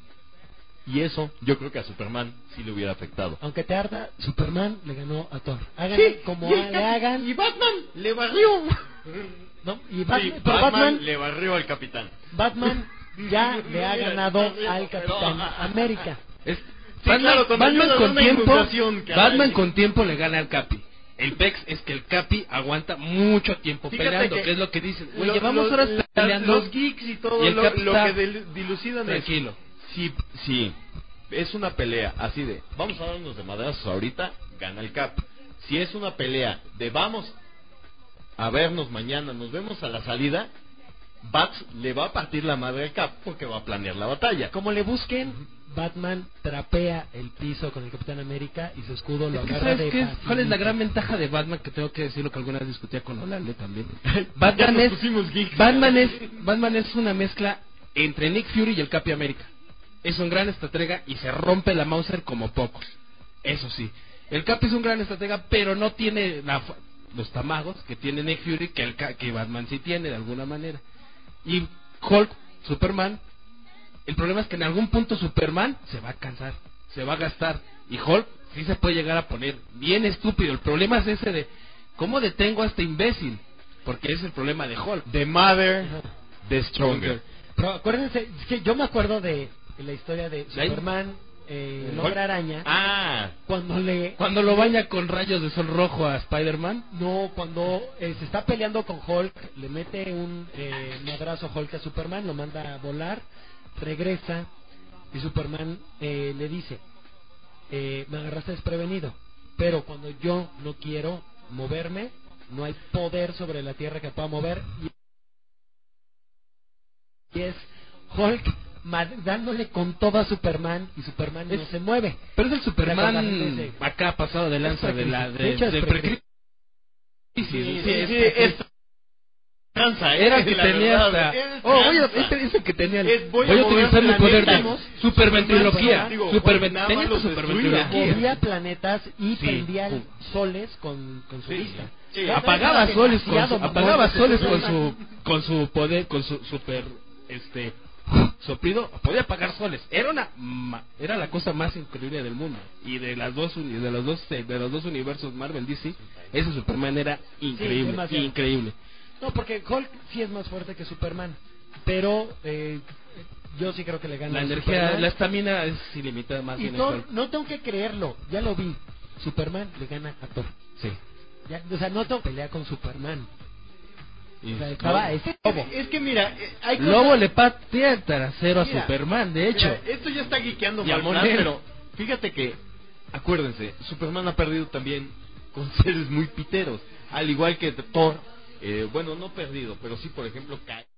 Y eso yo creo que a Superman sí le hubiera afectado. Aunque te arda, Superman le ganó a Thor. Hagan Sí, como y el le hagan. Y Batman le barrió. No, y Sí, Batman, pero Batman le barrió al Capitán. Batman ya le ha Mira, ganado está riendo, al Capitán pero- América. claro, con ayuda de una inundación, caray. Batman con tiempo le gana al Capi. El pex es que el Capi aguanta mucho tiempo Fíjate peleando, que que es lo que dicen. Oye, Lo- llevamos los- horas las- peleando. Los geeks y todo y el lo Capi que está dilucidan tranquilo. es... Sí, es una pelea así de... Vamos a darnos de madrazos ahorita, gana el Cap. Si es una pelea de vamos a vernos mañana, nos vemos a la salida, Bats le va a partir la madre al Cap porque va a planear la batalla. Como le busquen, Batman trapea el piso con el Capitán América y su escudo lo Es que agarra ¿sabes de qué? facilito. ¿Cuál es la gran ventaja de Batman? Que tengo que decirlo, que alguna vez discutía con Olale también. Ya Batman nos es, pusimos geeks. Batman es una mezcla entre Nick Fury y el Capi América. Es un gran estratega y se rompe la Mauser como pocos. Eso sí. El Capi es un gran estratega, pero no tiene los tamagos que tiene Nick Fury, que Batman sí tiene de alguna manera. Y Hulk, Superman, el problema es que en algún punto Superman se va a cansar, se va a gastar. Y Hulk sí se puede llegar a poner bien estúpido. El problema es ese de, ¿cómo detengo a este imbécil? Porque ese es el problema de Hulk. The Mother, The Stronger. Pero acuérdense, es que yo me acuerdo de la historia de ¿De ahí? Superman, el Hombre Araña, Ah, cuando lo baña con rayos de sol rojo a Spider-Man. No, cuando se está peleando con Hulk, le mete un madrazo Hulk a Superman, lo manda a volar, regresa y Superman le dice, me agarraste desprevenido, pero cuando yo no quiero moverme, no hay poder sobre la tierra que pueda mover, y es Hulk dándole con todo a Superman y Superman no se mueve. Pero es el Superman Recordándose. acá pasado de lanza Es de hecho, es del precrisis. precrisis. es tranza, Era el que la tenía verdad, hasta... es Oh, voy a, tranza. este es el que tenía... Voy voy a a utilizar mi mover poder de planetas. superventriloquía. Digo, nada Tenía más tu los superventriloquía. Movía planetas y Sí. prendía Pum. soles con su Sí. vista. Sí. Apagaba soles con su, Demasiado apagaba mamón. soles con su poder, con su super soplido, podía apagar soles. Era la cosa más increíble del mundo. Y de los dos universos Marvel DC, ese Superman era increíble, demasiado. increíble. No, porque Hulk sí es más fuerte que Superman, pero yo sí creo que le gana La a energía, Superman. la estamina es ilimitada más Y bien en Thor, Hulk. no tengo que creerlo, ya lo vi. Superman le gana a Thor. Sí. Ya, o sea, no tengo que pelear con Superman. Y O sea, estaba ese lobo. Es que mira, hay cosas... Lobo le patea el trasero a Mira, Superman, de hecho. Mira, esto ya está guiqueando Y a mal plan, Monel. pero fíjate que, acuérdense, Superman ha perdido también con seres muy piteros, al igual que Thor, bueno, no perdido, pero sí, por ejemplo, cae